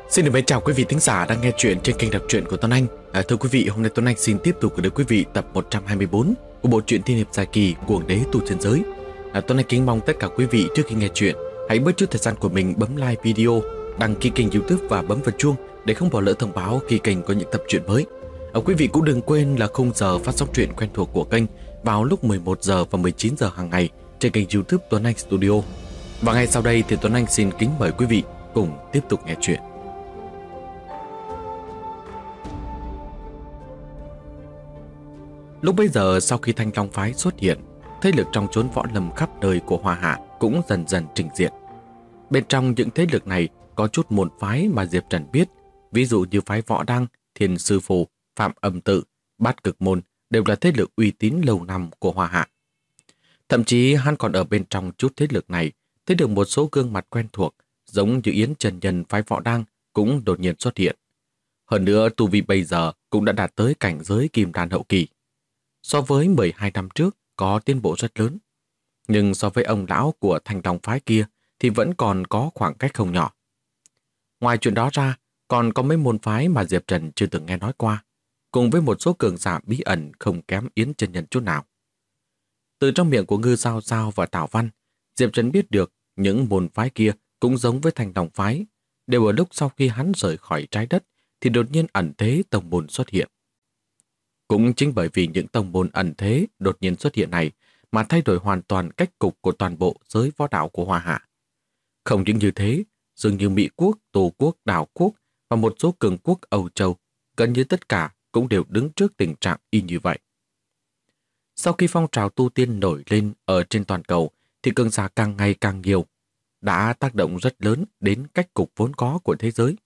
Xin được mến chào quý vị thính giả đang nghe chuyện trên kênh đọc truyện của Tuấn Anh. Thưa quý vị, hôm nay Tuấn Anh xin tiếp tục gửi đến quý vị tập 124 của bộ truyện thiên hiệp dài kỳ Cuồng Đế Tu Chân Giới. Tuấn Anh kính mong tất cả quý vị trước khi nghe chuyện hãy bớt chút thời gian của mình bấm like video, đăng ký kênh YouTube và bấm vào chuông để không bỏ lỡ thông báo khi kênh có những tập truyện mới. Quý vị cũng đừng quên là khung giờ phát sóng truyện quen thuộc của kênh vào lúc 11 giờ và 19 giờ hàng ngày trên kênh YouTube Tuấn Anh Studio. Và ngay sau đây thì Tuấn Anh xin kính mời quý vị cùng tiếp tục nghe chuyện. Lúc bấy giờ, sau khi Thanh Long phái xuất hiện, thế lực trong chốn võ lâm khắp nơi của Hoa Hạ cũng dần dần trình diện. Bên trong những thế lực này có chút môn phái mà Diệp Trần biết, ví dụ như phái Võ Đăng, Thiên Sư Phù, Phạm Âm Tự, Bát Cực Môn đều là thế lực uy tín lâu năm của Hoa Hạ. Thậm chí hắn còn ở bên trong chút thế lực này thấy được một số gương mặt quen thuộc, giống như Yến Trần Nhân phái Võ Đăng cũng đột nhiên xuất hiện. Hơn nữa, tu vi bây giờ cũng đã đạt tới cảnh giới Kim Đan hậu kỳ. So với 12 năm trước có tiến bộ rất lớn, nhưng so với ông lão của Thanh Long phái kia thì vẫn còn có khoảng cách không nhỏ. Ngoài chuyện đó ra, còn có mấy môn phái mà Diệp Trần chưa từng nghe nói qua, cùng với một số cường giả bí ẩn không kém Yến Chân Nhân chút nào. Từ trong miệng của Ngư Giao Giao và Tào Văn, Diệp Trần biết được những môn phái kia cũng giống với Thanh Long phái, đều ở lúc sau khi hắn rời khỏi trái đất thì đột nhiên ẩn thế tông môn xuất hiện. Cũng chính bởi vì những tông môn ẩn thế đột nhiên xuất hiện này mà thay đổi hoàn toàn cách cục của toàn bộ giới võ đạo của Hoa Hạ. Không những như thế, dường như Mỹ quốc, Tô quốc, Đảo quốc và một số cường quốc Âu Châu, gần như tất cả cũng đều đứng trước tình trạng y như vậy. Sau khi phong trào tu tiên nổi lên ở trên toàn cầu thì cường giả càng ngày càng nhiều, đã tác động rất lớn đến cách cục vốn có của thế giới.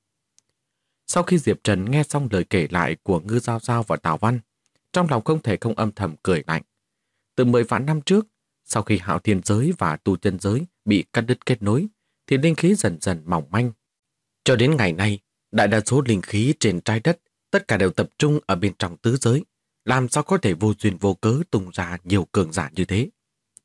Sau khi Diệp Trần nghe xong lời kể lại của Ngư Giao Giao và Tào Văn, trong lòng không thể không âm thầm cười lạnh. Từ 10 vạn năm trước, sau khi Hạo Thiên giới và Tu Chân giới bị cắt đứt kết nối, thì linh khí dần dần mỏng manh. Cho đến ngày nay, đại đa số linh khí trên trái đất tất cả đều tập trung ở bên trong tứ giới, làm sao có thể vô duyên vô cớ tung ra nhiều cường giả như thế.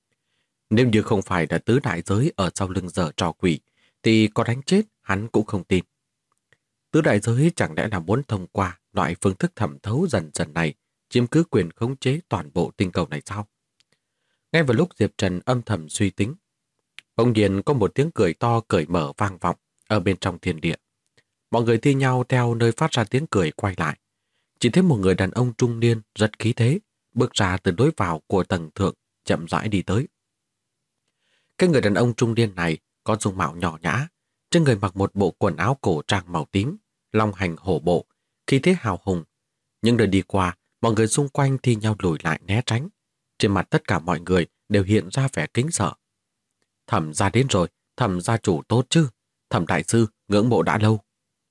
Nếu như không phải là tứ đại giới ở sau lưng giở trò quỷ, thì có đánh chết hắn cũng không tin. Tứ đại giới chẳng lẽ là muốn thông qua loại phương thức thẩm thấu dần dần này chiếm cứ quyền khống chế toàn bộ tinh cầu này sao? Ngay vào lúc Diệp Trần âm thầm suy tính, bỗng nhiên có một tiếng cười to cởi mở vang vọng ở bên trong thiên địa. Mọi người thi nhau theo nơi phát ra tiếng cười quay lại. Chỉ thấy một người đàn ông trung niên rất khí thế bước ra từ lối vào của tầng thượng, chậm rãi đi tới. Cái người đàn ông trung niên này có dung mạo nhỏ nhã, trên người mặc một bộ quần áo cổ trang màu tím, long hành hổ bộ, khí thế hào hùng. Nhưng đời đi qua, mọi người xung quanh thi nhau lùi lại né tránh. Trên mặt tất cả mọi người đều hiện ra vẻ kính sợ. Thẩm gia đến rồi, Thẩm gia chủ tốt chứ, Thẩm đại sư ngưỡng mộ đã lâu.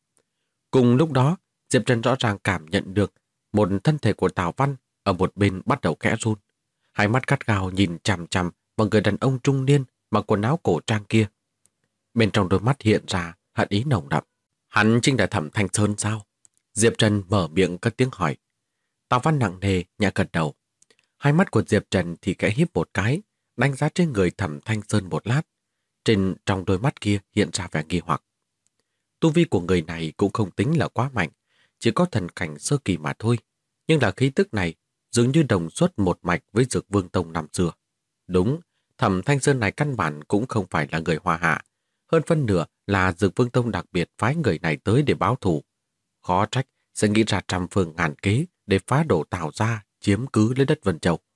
Cùng lúc đó, Diệp Trần rõ ràng cảm nhận được một thân thể của Tào Văn ở một bên bắt đầu khẽ run. Hai mắt gắt gao nhìn chằm chằm vào người đàn ông trung niên mặc quần áo cổ trang kia. Bên trong đôi mắt hiện ra hận ý nồng đậm. Hắn chính là Thẩm Thanh Sơn sao? Diệp Trần mở miệng cất tiếng hỏi. Tào Văn nặng nề nhẹ gật đầu. Hai mắt của Diệp Trần thì khẽ híp một cái, đánh giá trên người Thẩm Thanh Sơn một lát. Trong đôi mắt kia hiện ra vẻ nghi hoặc. Tu vi của người này cũng không tính là quá mạnh, chỉ có thần cảnh sơ kỳ mà thôi. Nhưng là khí tức này dường như đồng xuất một mạch với Dược Vương Tông năm xưa. Đúng, Thẩm Thanh Sơn này căn bản cũng không phải là người Hoa Hạ. Hơn phân nửa là Dược Vương Tông đặc biệt phái người này tới để báo thù. Khó trách sẽ nghĩ ra trăm phương ngàn kế để phá đổ Tào gia, chiếm cứ lấy đất Vân Châu.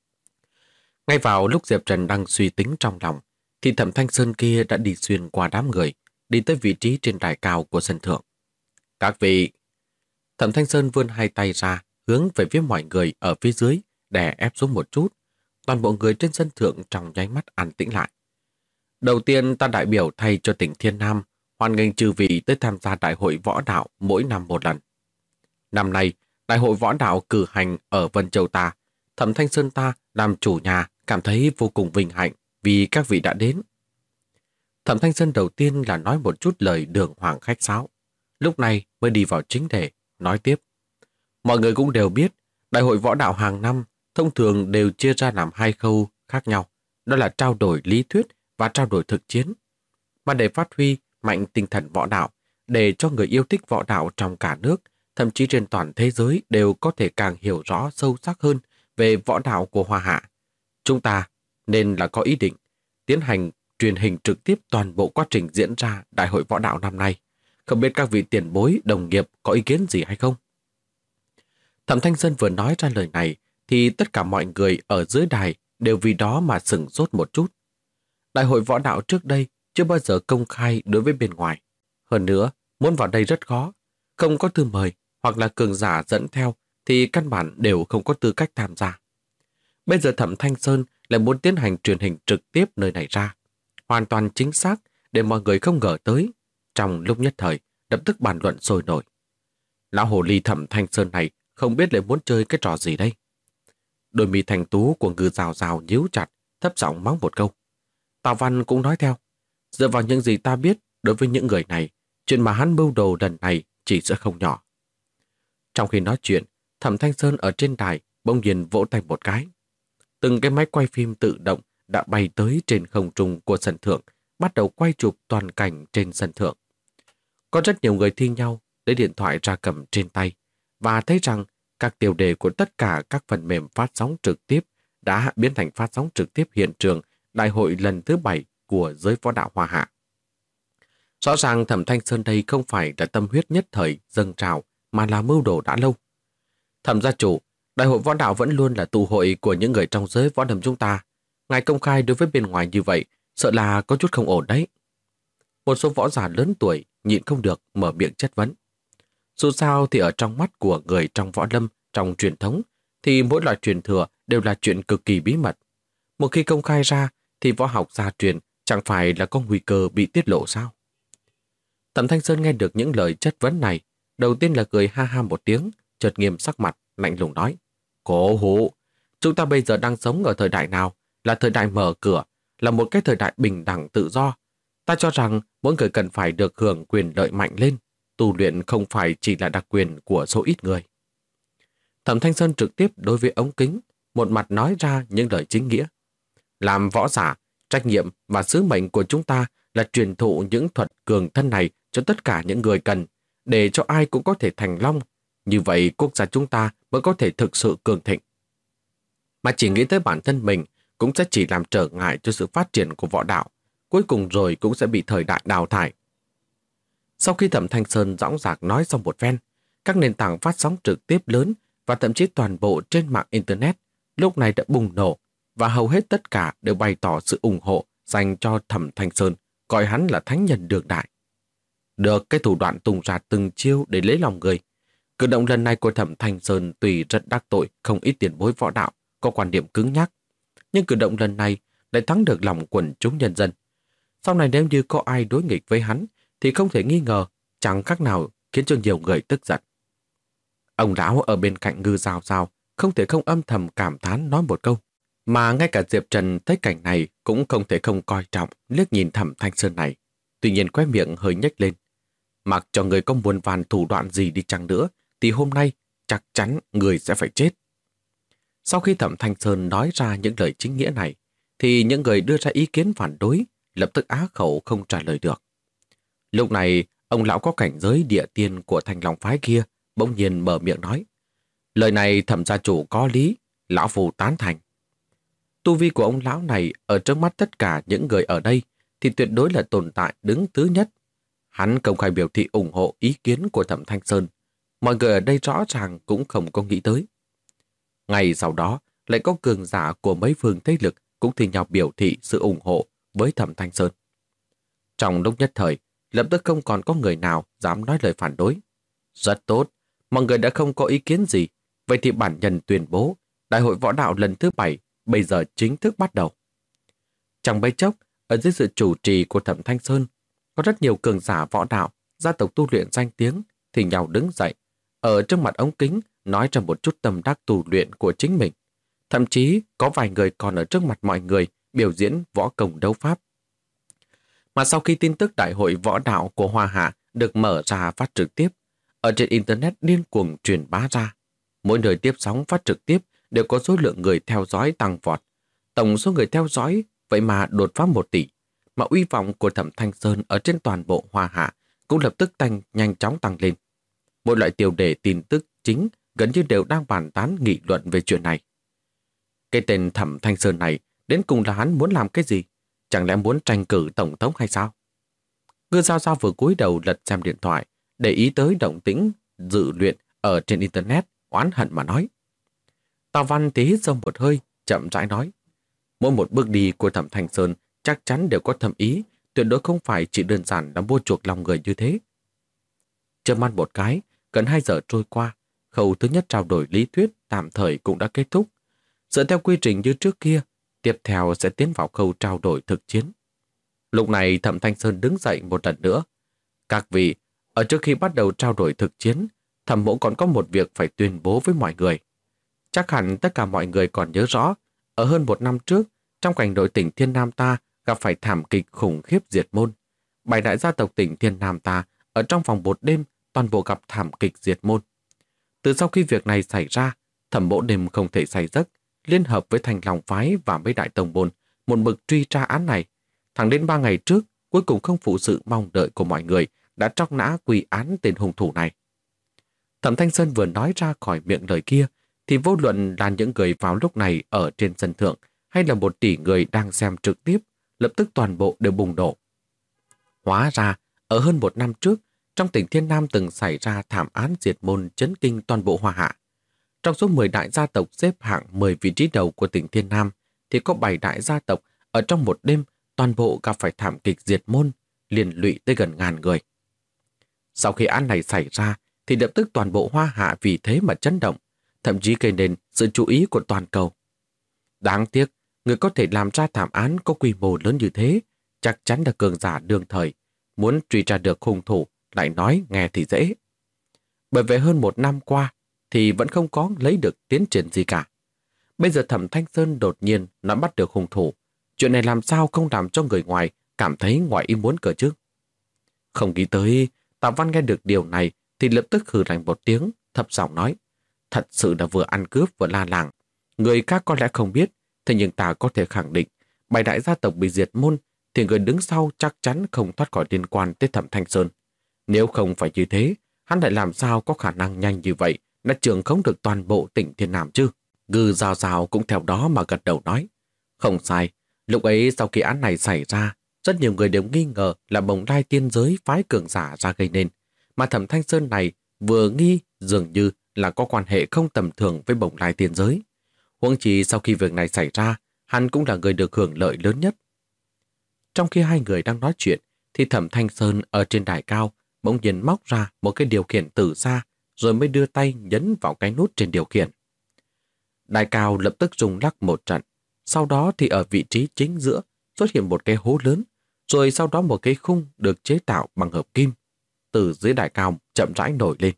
Ngay vào lúc Diệp Trần đang suy tính trong lòng, thì Thẩm Thanh Sơn kia đã đi xuyên qua đám người, đi tới vị trí trên đài cao của sân thượng. Các vị! Thẩm Thanh Sơn vươn hai tay ra, hướng về phía mọi người ở phía dưới, đè ép xuống một chút. Toàn bộ người trên sân thượng trong nháy mắt an tĩnh lại. Đầu tiên ta đại biểu thay cho tỉnh Thiên Nam, hoan nghênh chư vị tới tham gia đại hội võ đạo mỗi năm một lần. Năm nay, đại hội võ đạo cử hành ở Vân Châu ta, Thẩm Thanh Sơn ta làm chủ nhà cảm thấy vô cùng vinh hạnh vì các vị đã đến. Thẩm Thanh Sơn đầu tiên là nói một chút lời đường hoàng khách sáo, lúc này mới đi vào chính đề, nói tiếp. Mọi người cũng đều biết, đại hội võ đạo hàng năm thông thường đều chia ra làm hai khâu khác nhau, đó là trao đổi lý thuyết và trao đổi thực chiến. Mà để phát huy mạnh tinh thần võ đạo, để cho người yêu thích võ đạo trong cả nước, thậm chí trên toàn thế giới đều có thể càng hiểu rõ sâu sắc hơn về võ đạo của Hoa Hạ. Chúng ta nên là có ý định tiến hành truyền hình trực tiếp toàn bộ quá trình diễn ra Đại hội võ đạo năm nay. Không biết các vị tiền bối, đồng nghiệp có ý kiến gì hay không? Thẩm Thanh Sơn vừa nói ra lời này thì tất cả mọi người ở dưới đài đều vì đó mà sửng sốt một chút. Đại hội võ đạo trước đây chưa bao giờ công khai đối với bên ngoài. Hơn nữa, muốn vào đây rất khó. Không có thư mời hoặc là cường giả dẫn theo thì căn bản đều không có tư cách tham gia. Bây giờ Thẩm Thanh Sơn lại muốn tiến hành truyền hình trực tiếp nơi này ra. Hoàn toàn chính xác để mọi người không ngờ tới. Trong lúc nhất thời, lập tức bàn luận sôi nổi. Lão hồ ly Thẩm Thanh Sơn này không biết lại muốn chơi cái trò gì đây. Đôi mi thành tú của Ngư Rào Rào nhíu chặt, thấp giọng mắng một câu. Tào Văn cũng nói theo. Dựa vào những gì ta biết, đối với những người này, chuyện mà hắn mưu đồ lần này chỉ sẽ không nhỏ. Trong khi nói chuyện, Thẩm Thanh Sơn ở trên đài bỗng nhiên vỗ tay một cái. Từng cái máy quay phim tự động đã bay tới trên không trung của sân thượng, bắt đầu quay chụp toàn cảnh trên sân thượng. Có rất nhiều người thi nhau lấy điện thoại ra cầm trên tay và thấy rằng các tiêu đề của tất cả các phần mềm phát sóng trực tiếp đã biến thành phát sóng trực tiếp hiện trường đại hội lần thứ 7 của giới võ đạo Hoa Hạ. Rõ ràng Thẩm Thanh Sơn đây không phải là tâm huyết nhất thời dâng trào mà là mưu đồ đã lâu. Thẩm gia chủ, đại hội võ đạo vẫn luôn là tụ hội của những người trong giới võ đầm chúng ta. Ngài công khai đối với bên ngoài như vậy, sợ là có chút không ổn đấy. Một số võ giả lớn tuổi nhịn không được mở miệng chất vấn. Dù sao thì ở trong mắt của người trong võ lâm, trong truyền thống, thì mỗi loại truyền thừa đều là chuyện cực kỳ bí mật. Một khi công khai ra thì võ học gia truyền chẳng phải là có nguy cơ bị tiết lộ sao? Thẩm Thanh Sơn nghe được những lời chất vấn này, đầu tiên là cười ha ha một tiếng, chợt nghiêm sắc mặt, lạnh lùng nói. Cổ hủ, chúng ta bây giờ đang sống ở thời đại nào? Là thời đại mở cửa, là một cái thời đại bình đẳng tự do. Ta cho rằng mỗi người cần phải được hưởng quyền lợi mạnh lên. Tu luyện không phải chỉ là đặc quyền của số ít người. Thẩm Thanh Sơn trực tiếp đối với ống kính, một mặt nói ra những lời chính nghĩa. Làm võ giả, trách nhiệm và sứ mệnh của chúng ta là truyền thụ những thuật cường thân này cho tất cả những người cần, để cho ai cũng có thể thành long. Như vậy quốc gia chúng ta mới có thể thực sự cường thịnh. Mà chỉ nghĩ tới bản thân mình cũng sẽ chỉ làm trở ngại cho sự phát triển của võ đạo, cuối cùng rồi cũng sẽ bị thời đại đào thải. Sau khi Thẩm Thanh Sơn dõng dạc nói xong một phen, các nền tảng phát sóng trực tiếp lớn và thậm chí toàn bộ trên mạng Internet lúc này đã bùng nổ và hầu hết tất cả đều bày tỏ sự ủng hộ dành cho Thẩm Thanh Sơn, coi hắn là thánh nhân đương đại. Được cái thủ đoạn tung ra từng chiêu để lấy lòng người. Cử động lần này của Thẩm Thanh Sơn tuy rất đắc tội không ít tiền bối võ đạo có quan điểm cứng nhắc, nhưng cử động lần này lại thắng được lòng quần chúng nhân dân. Sau này nếu như có ai đối nghịch với hắn thì không thể nghi ngờ chẳng khác nào khiến cho nhiều người tức giận. Ông lão ở bên cạnh Ngư Rào Rào không thể không âm thầm cảm thán nói một câu. Mà ngay cả Diệp Trần thấy cảnh này cũng không thể không coi trọng liếc nhìn Thẩm Thanh Sơn này. Tuy nhiên khóe miệng hơi nhếch lên. Mặc cho người có muôn vàn thủ đoạn gì đi chăng nữa thì hôm nay chắc chắn người sẽ phải chết. Sau khi Thẩm Thanh Sơn nói ra những lời chính nghĩa này thì những người đưa ra ý kiến phản đối lập tức á khẩu không trả lời được. Lúc này ông lão có cảnh giới địa tiên của Thanh Long phái kia bỗng nhiên mở miệng nói. Lời này Thẩm gia chủ có lý, lão phu tán thành. Tu vi của ông lão này ở trước mắt tất cả những người ở đây thì tuyệt đối là tồn tại đứng thứ nhất. Hắn công khai biểu thị ủng hộ ý kiến của Thẩm Thanh Sơn. Mọi người ở đây rõ ràng cũng không có nghĩ tới. Ngày sau đó lại có cường giả của mấy phương thế lực cũng thi nhau biểu thị sự ủng hộ với Thẩm Thanh Sơn. Trong lúc nhất thời, lập tức không còn có người nào dám nói lời phản đối. Rất tốt, mọi người đã không có ý kiến gì. Vậy thì bản nhân tuyên bố Đại hội võ đạo lần thứ 7 bây giờ chính thức bắt đầu. Trong bấy chốc, ở dưới sự chủ trì của Thẩm Thanh Sơn, có rất nhiều cường giả võ đạo, gia tộc tu luyện danh tiếng thì nhau đứng dậy, ở trước mặt ống kính nói ra một chút tâm đắc tu luyện của chính mình. Thậm chí có vài người còn ở trước mặt mọi người biểu diễn võ công đấu pháp. Mà sau khi tin tức Đại hội võ đạo của Hoa Hạ được mở ra phát trực tiếp, ở trên Internet điên cuồng truyền bá ra. Mỗi nơi tiếp sóng phát trực tiếp đều có số lượng người theo dõi tăng vọt. Tổng số người theo dõi vậy mà đột phá 1 tỷ, mà uy vọng của Thẩm Thanh Sơn ở trên toàn bộ Hoa Hạ cũng lập tức nhanh chóng tăng lên. Mỗi loại tiêu đề tin tức chính gần như đều đang bàn tán nghị luận về chuyện này. Cái tên Thẩm Thanh Sơn này đến cùng là hắn muốn làm cái gì? Chẳng lẽ muốn tranh cử tổng thống hay sao? Ngư Giao Giao vừa cúi đầu lật xem điện thoại, để ý tới động tĩnh dự luyện ở trên Internet, oán hận mà nói. Tào Văn thì hít sâu một hơi, chậm rãi nói. Mỗi một bước đi của Thẩm Thanh Sơn chắc chắn đều có thâm ý, tuyệt đối không phải chỉ đơn giản là mua chuộc lòng người như thế. Chớp mắt một cái, gần 2 giờ trôi qua, khâu thứ nhất trao đổi lý thuyết tạm thời cũng đã kết thúc. Dựa theo quy trình như trước kia, tiếp theo sẽ tiến vào khâu trao đổi thực chiến. Lúc này Thẩm Thanh Sơn đứng dậy một lần nữa. Các vị, ở trước khi bắt đầu trao đổi thực chiến, Thẩm mỗ còn có một việc phải tuyên bố với mọi người. Chắc hẳn tất cả mọi người còn nhớ rõ, ở hơn 1 năm trước, trong cảnh nội tỉnh Thiên Nam ta gặp phải thảm kịch khủng khiếp diệt môn. 7 đại gia tộc tỉnh Thiên Nam ta ở trong vòng 1 đêm toàn bộ gặp thảm kịch diệt môn. Từ sau khi việc này xảy ra, Thẩm mỗ đêm không thể say giấc, liên hợp với Thành Long phái và mấy đại tông môn một mực truy tra án này. Thẳng đến 3 ngày trước, cuối cùng không phụ sự mong đợi của mọi người, đã tróc nã quy án tên hung thủ này. Thẩm Thanh Sơn vừa nói ra khỏi miệng lời kia, thì vô luận là những người vào lúc này ở trên sân thượng hay là 1 tỷ người đang xem trực tiếp, lập tức toàn bộ đều bùng nổ. Hóa ra, ở hơn 1 năm trước, trong tỉnh Thiên Nam từng xảy ra thảm án diệt môn chấn kinh toàn bộ Hoa Hạ. Trong số 10 đại gia tộc xếp hạng 10 vị trí đầu của tỉnh Thiên Nam, thì có 7 đại gia tộc ở trong 1 đêm toàn bộ gặp phải thảm kịch diệt môn, liên lụy tới gần 1000 người. Sau khi án này xảy ra, thì lập tức toàn bộ Hoa Hạ vì thế mà chấn động, thậm chí gây nên sự chú ý của toàn cầu. Đáng tiếc, người có thể làm ra thảm án có quy mô lớn như thế, chắc chắn là cường giả đương thời, muốn truy tra được hung thủ, lại nói nghe thì dễ. Bởi vậy hơn 1 năm qua, thì vẫn không có lấy được tiến triển gì cả. Bây giờ Thẩm Thanh Sơn đột nhiên nói bắt được hung thủ, chuyện này làm sao không làm cho người ngoài cảm thấy ngoài ý muốn cơ chứ? Không nghĩ tới, Tạ Văn nghe được điều này thì lập tức hừ lạnh một tiếng, thấp giọng nói, thật sự là vừa ăn cướp vừa la làng. Người khác có lẽ không biết, thế nhưng ta có thể khẳng định, 7 đại gia tộc bị diệt môn thì người đứng sau chắc chắn không thoát khỏi liên quan tới Thẩm Thanh Sơn. Nếu không phải như thế, hắn lại làm sao có khả năng nhanh như vậy đã trưởng khống được toàn bộ tỉnh Thiên Nam chứ? Ngư Giao Giao cũng theo đó mà gật đầu nói. Không sai, lúc ấy sau khi án này xảy ra, rất nhiều người đều nghi ngờ là Bồng Lai tiên giới phái cường giả ra gây nên, mà Thẩm Thanh Sơn này vừa nghi dường như là có quan hệ không tầm thường với Bồng Lai tiên giới. Huống chi sau khi việc này xảy ra, hắn cũng là người được hưởng lợi lớn nhất. Trong khi hai người đang nói chuyện, thì Thẩm Thanh Sơn ở trên đài cao bỗng nhiên móc ra một cái điều khiển từ xa, rồi mới đưa tay nhấn vào cái nút trên điều khiển. Đài cao lập tức rung lắc một trận, sau đó thì ở vị trí chính giữa xuất hiện một cái hố lớn, rồi sau đó một cái khung được chế tạo bằng hợp kim, từ dưới đài cao chậm rãi nổi lên.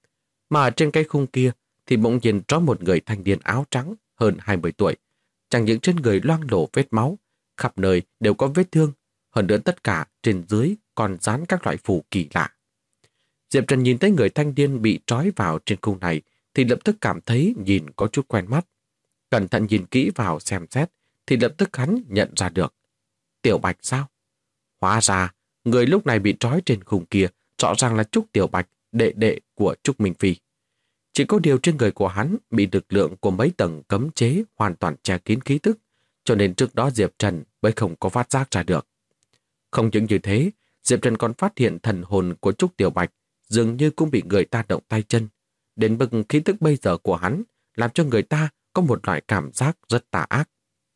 Mà trên cái khung kia thì bỗng nhiên có một người thanh niên áo trắng hơn 20 tuổi, chẳng những trên người loang lổ vết máu, khắp nơi đều có vết thương, hơn nữa tất cả trên dưới còn dán các loại phù kỳ lạ. Diệp Trần nhìn thấy người thanh niên bị trói vào trên khung này thì lập tức cảm thấy nhìn có chút quen mắt. Cẩn thận nhìn kỹ vào xem xét thì lập tức hắn nhận ra được. Tiểu Bạch sao? Hóa ra, người lúc này bị trói trên khung kia rõ ràng là Trúc Tiểu Bạch, đệ đệ của Trúc Minh Phi. Chỉ có điều trên người của hắn bị lực lượng của mấy tầng cấm chế hoàn toàn che kín khí tức, cho nên trước đó Diệp Trần mới không có phát giác ra được. Không những như thế, Diệp Trần còn phát hiện thần hồn của Trúc Tiểu Bạch dường như cũng bị người ta động tay chân. Đến mức khí tức bây giờ của hắn làm cho người ta có một loại cảm giác rất tà ác.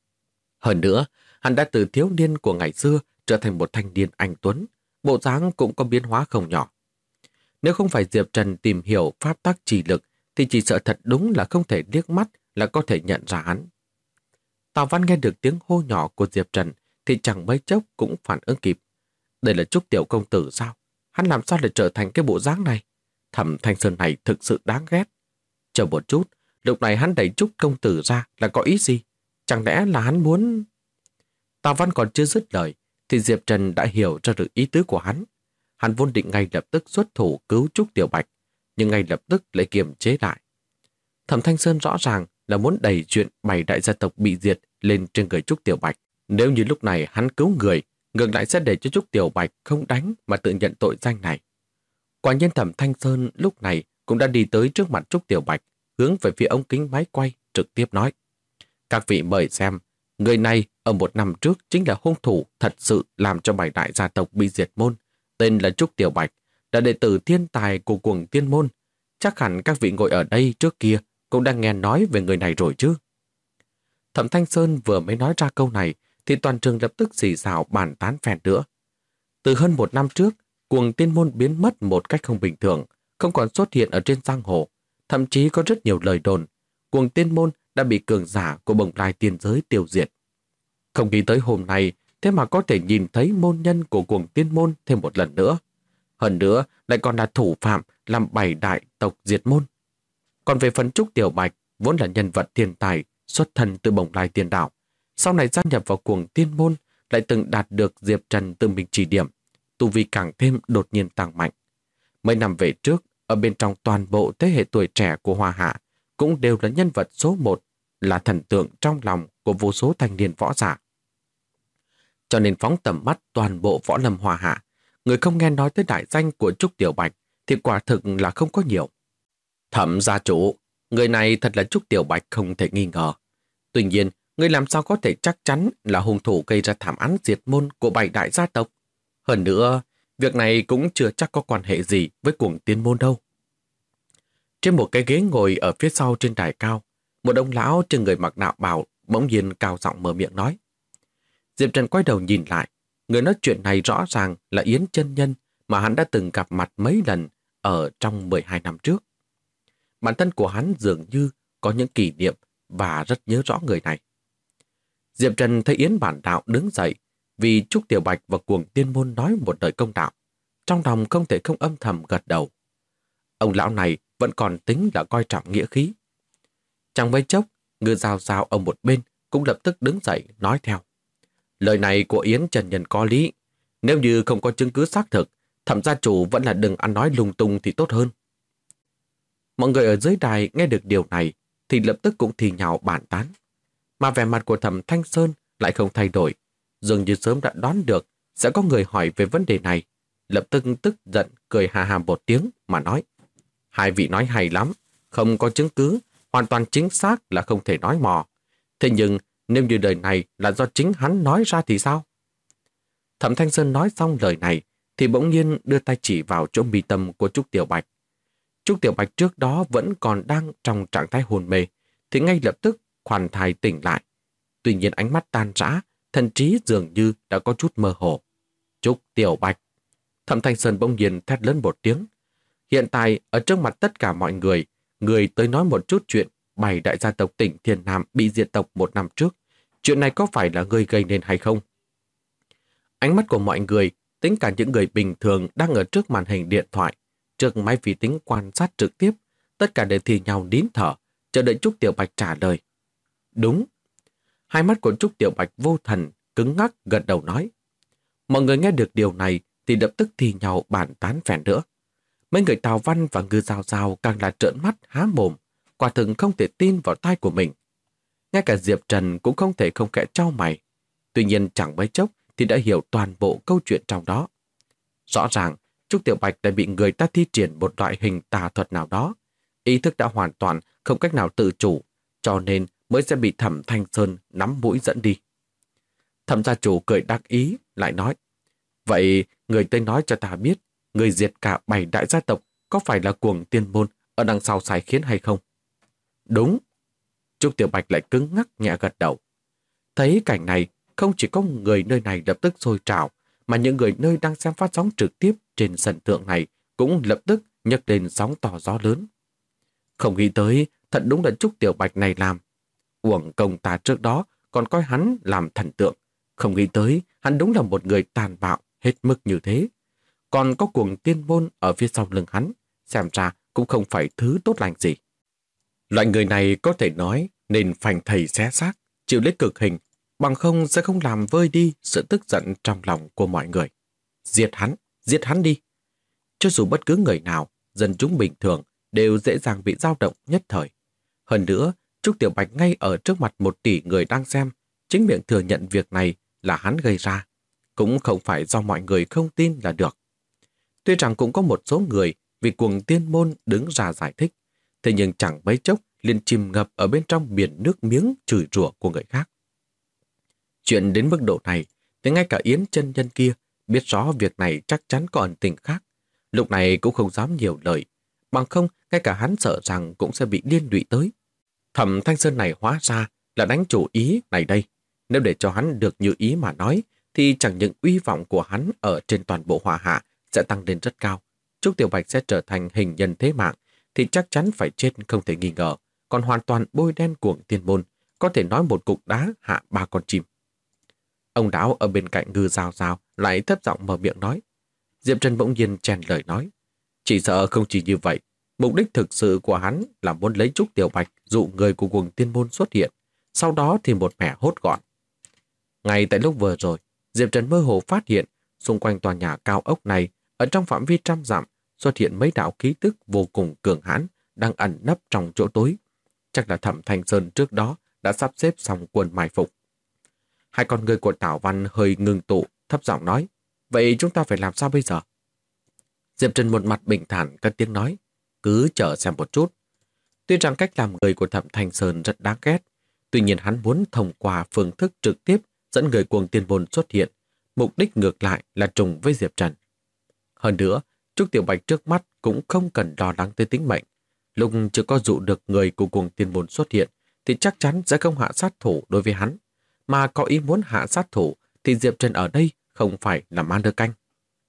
Hơn nữa, hắn đã từ thiếu niên của ngày xưa trở thành một thanh niên anh tuấn, bộ dáng cũng có biến hóa không nhỏ. Nếu không phải Diệp Trần tìm hiểu pháp tắc trì lực thì chỉ sợ thật đúng là không thể liếc mắt là có thể nhận ra hắn. Tào Văn nghe được tiếng hô nhỏ của Diệp Trần thì chẳng mấy chốc cũng phản ứng kịp. Đây là Trúc Tiểu công tử sao? Hắn làm sao lại trở thành cái bộ dáng này? Thẩm Thanh Sơn này thực sự đáng ghét. Chờ một chút, lúc này hắn đẩy Trúc công tử ra là có ý gì? Chẳng lẽ là hắn muốn... Tào Văn còn chưa dứt lời thì Diệp Trần đã hiểu ra được ý tứ của hắn. Hắn vốn định ngay lập tức xuất thủ cứu Trúc Tiểu Bạch, nhưng ngay lập tức lại kiềm chế lại. Thẩm Thanh Sơn rõ ràng là muốn đẩy chuyện 7 đại gia tộc bị diệt lên trên người Trúc Tiểu Bạch. Nếu như lúc này hắn cứu người, ngược lại sẽ để cho Trúc Tiểu Bạch không đánh mà tự nhận tội danh này. Quả nhiên Thẩm Thanh Sơn lúc này cũng đã đi tới trước mặt Trúc Tiểu Bạch, hướng về phía ống kính máy quay, trực tiếp nói. Các vị mời xem, người này ở một năm trước chính là hung thủ thật sự làm cho 7 đại gia tộc bị diệt môn, tên là Trúc Tiểu Bạch, là đệ tử thiên tài của Cuồng Tiên Môn. Chắc hẳn các vị ngồi ở đây trước kia cũng đang nghe nói về người này rồi chứ. Thẩm Thanh Sơn vừa mới nói ra câu này thì toàn trường lập tức xì xào bàn tán phèn nữa. Từ hơn một năm trước, Cuồng Tiên Môn biến mất một cách không bình thường, không còn xuất hiện ở trên giang hồ. Thậm chí có rất nhiều lời đồn, Cuồng Tiên Môn đã bị cường giả của Bồng Lai tiên giới tiêu diệt. Không nghĩ tới hôm nay, thế mà có thể nhìn thấy môn nhân của Cuồng Tiên Môn thêm một lần nữa. Hơn nữa, lại còn là thủ phạm làm 7 đại tộc diệt môn. Còn về phần Trúc Tiểu Bạch, vốn là nhân vật thiên tài, xuất thân từ Bồng Lai Tiên Đảo. Sau này gia nhập vào Cuồng Tiên Môn, lại từng đạt được Diệp Trần tự mình chỉ điểm, tu vi càng thêm đột nhiên tăng mạnh. Mấy năm về trước, ở bên trong toàn bộ thế hệ tuổi trẻ của Hoa Hạ, cũng đều là nhân vật số 1, là thần tượng trong lòng của vô số thanh niên võ giả. Cho nên phóng tầm mắt toàn bộ võ lâm Hoa Hạ, người không nghe nói tới đại danh của Trúc Tiểu Bạch thì quả thực là không có nhiều. Thẩm gia chủ, người này thật là Trúc Tiểu Bạch không thể nghi ngờ. Tuy nhiên, người làm sao có thể chắc chắn là hung thủ gây ra thảm án diệt môn của 7 đại gia tộc? Hơn nữa, việc này cũng chưa chắc có quan hệ gì với Cuồng Tiên Môn đâu. Trên một cái ghế ngồi ở phía sau trên đài cao, một ông lão trên người mặc đạo bào bỗng nhiên cao giọng mở miệng nói. Diệp Trần quay đầu nhìn lại, người nói chuyện này rõ ràng là Yến chân nhân mà hắn đã từng gặp mặt mấy lần ở trong 12 năm trước. Bản thân của hắn dường như có những kỷ niệm và rất nhớ rõ người này. Diệp Trần thấy Yến bản đạo đứng dậy vì Trúc Tiểu Bạch và Cuồng Tiên Môn nói một lời công đạo. Trong lòng không thể không âm thầm gật đầu. Ông lão này vẫn còn tính là coi trọng nghĩa khí. Chẳng mấy chốc, Ngư Giao Giao ở một bên cũng lập tức đứng dậy nói theo. Lời này của Yến Trần Nhân có lý. Nếu như không có chứng cứ xác thực, Thẩm gia chủ vẫn là đừng ăn nói lung tung thì tốt hơn. Mọi người ở dưới đài nghe được điều này thì lập tức cũng thì nhào bàn tán. Mà vẻ mặt của Thẩm Thanh Sơn lại không thay đổi, dường như sớm đã đoán được sẽ có người hỏi về vấn đề này. Lập tức tức giận cười hà hà một tiếng mà nói. Hai vị nói hay lắm, không có chứng cứ, hoàn toàn chính xác là không thể nói mò. Thế nhưng nếu như đời này là do chính hắn nói ra thì sao? Thẩm Thanh Sơn nói xong lời này thì bỗng nhiên đưa tay chỉ vào chỗ mi tâm của Trúc Tiểu Bạch. Trúc Tiểu Bạch trước đó vẫn còn đang trong trạng thái hồn mê thì ngay lập tức khoan thai tỉnh lại. Tuy nhiên ánh mắt tan rã, thần trí dường như đã có chút mơ hồ. Trúc Tiểu Bạch. Thẩm Thanh Sơn bỗng nhiên thét lớn một tiếng. Hiện tại ở trước mặt tất cả mọi người, người tới nói một chút chuyện 7 đại gia tộc tỉnh Thiên Nam bị diệt tộc một năm trước. Chuyện này có phải là ngươi gây nên hay không? Ánh mắt của mọi người, tính cả những người bình thường đang ở trước màn hình điện thoại, trước máy vi tính quan sát trực tiếp, tất cả đều thì nhau nín thở, chờ đợi Trúc Tiểu Bạch trả lời. Đúng. Hai mắt của Trúc Tiểu Bạch vô thần, cứng ngắc gật đầu nói. Mọi người nghe được điều này thì lập tức thì nhau bàn tán phèn nữa. Mấy người Tào Văn và Ngư Giao Giao càng là trợn mắt há mồm, quả thực không thể tin vào tai của mình. Ngay cả Diệp Trần cũng không thể không kẽ trao mày. Tuy nhiên chẳng mấy chốc thì đã hiểu toàn bộ câu chuyện trong đó. Rõ ràng, Trúc Tiểu Bạch đã bị người ta thi triển một loại hình tà thuật nào đó. Ý thức đã hoàn toàn không cách nào tự chủ, cho nên mới sẽ bị Thẩm Thanh Sơn nắm mũi dẫn đi. Thẩm gia chủ cười đắc ý, lại nói. Vậy, người tới nói cho ta biết, người diệt cả 7 đại gia tộc có phải là Cuồng Tiên Môn ở đằng sau sai khiến hay không? Đúng. Trúc Tiểu Bạch lại cứng ngắc nhẹ gật đầu. Thấy cảnh này, không chỉ có người nơi này lập tức sôi trào, mà những người nơi đang xem phát sóng trực tiếp trên sân thượng này cũng lập tức nhấc lên sóng to gió lớn. Không nghĩ tới, thật đúng là Trúc Tiểu Bạch này làm. Uổng công ta trước đó còn coi hắn làm thần tượng. Không nghĩ tới, hắn đúng là một người tàn bạo hết mức như thế. Còn có Cuồng Tiên Môn ở phía sau lưng hắn, xem ra cũng không phải thứ tốt lành gì. Loại người này có thể nói nên phanh thầy xé xác, chịu lấy cực hình, bằng không sẽ không làm vơi đi sự tức giận trong lòng của mọi người. Giết hắn đi. Cho dù bất cứ người nào, dân chúng bình thường đều dễ dàng bị dao động nhất thời. Hơn nữa, Trúc Tiểu Bạch ngay ở trước mặt 1 tỷ người đang xem, chính miệng thừa nhận việc này là hắn gây ra. cũng không phải do mọi người không tin là được. Tuy rằng cũng có một số người vì cuồng tiên môn đứng ra giải thích, thế nhưng chẳng mấy chốc liền chìm ngập ở bên trong biển nước miếng chửi rủa của người khác. Chuyện đến mức độ này, thì ngay cả Yến chân nhân kia biết rõ việc này chắc chắn có ẩn tình khác. Lúc này cũng không dám nhiều lời, bằng không ngay cả hắn sợ rằng cũng sẽ bị liên lụy tới. Thẩm Thanh Sơn này hóa ra là đánh chủ ý này đây. Nếu để cho hắn được như ý mà nói, thì chẳng những uy vọng của hắn ở trên toàn bộ Hoa Hạ sẽ tăng lên rất cao. Trúc Tiểu Bạch sẽ trở thành hình nhân thế mạng, thì chắc chắn phải chết không thể nghi ngờ, còn hoàn toàn bôi đen cuồng tiên môn, có thể nói một cục đá hạ 3 con chim. Ông Đáo ở bên cạnh Ngư Giao Giao lại thấp giọng mở miệng nói. Diệp Trần bỗng nhiên chen lời nói. Chỉ sợ không chỉ như vậy, mục đích thực sự của hắn là muốn lấy Trúc Tiểu Bạch dụ người của cuồng tiên môn xuất hiện, sau đó thì một mẻ hốt gọn. Ngay tại lúc vừa rồi, Diệp Trần mơ hồ phát hiện xung quanh tòa nhà cao ốc này, ở trong phạm vi trăm dặm xuất hiện mấy đạo khí tức vô cùng cường hãn đang ẩn nấp trong chỗ tối. Chắc là Thẩm Thanh Sơn trước đó đã sắp xếp xong quân mai phục. Hai con người của Tảo Văn hơi ngừng tụ, thấp giọng nói, vậy chúng ta phải làm sao bây giờ? Diệp Trần một mặt bình thản cất tiếng nói, cứ chờ xem một chút. Tuy rằng cách làm người của Thẩm Thanh Sơn rất đáng ghét, tuy nhiên hắn muốn thông qua phương thức trực tiếp dẫn người cuồng tiên môn xuất hiện, mục đích ngược lại là trùng với Diệp Trần. Hơn nữa, Trúc Tiểu Bạch trước mắt cũng không cần lo lắng tới tính mệnh. Lúc chưa có dụ được người của cuồng tiên môn xuất hiện, thì chắc chắn sẽ không hạ sát thủ đối với hắn. Mà có ý muốn hạ sát thủ, thì Diệp Trần ở đây không phải là man đơ canh.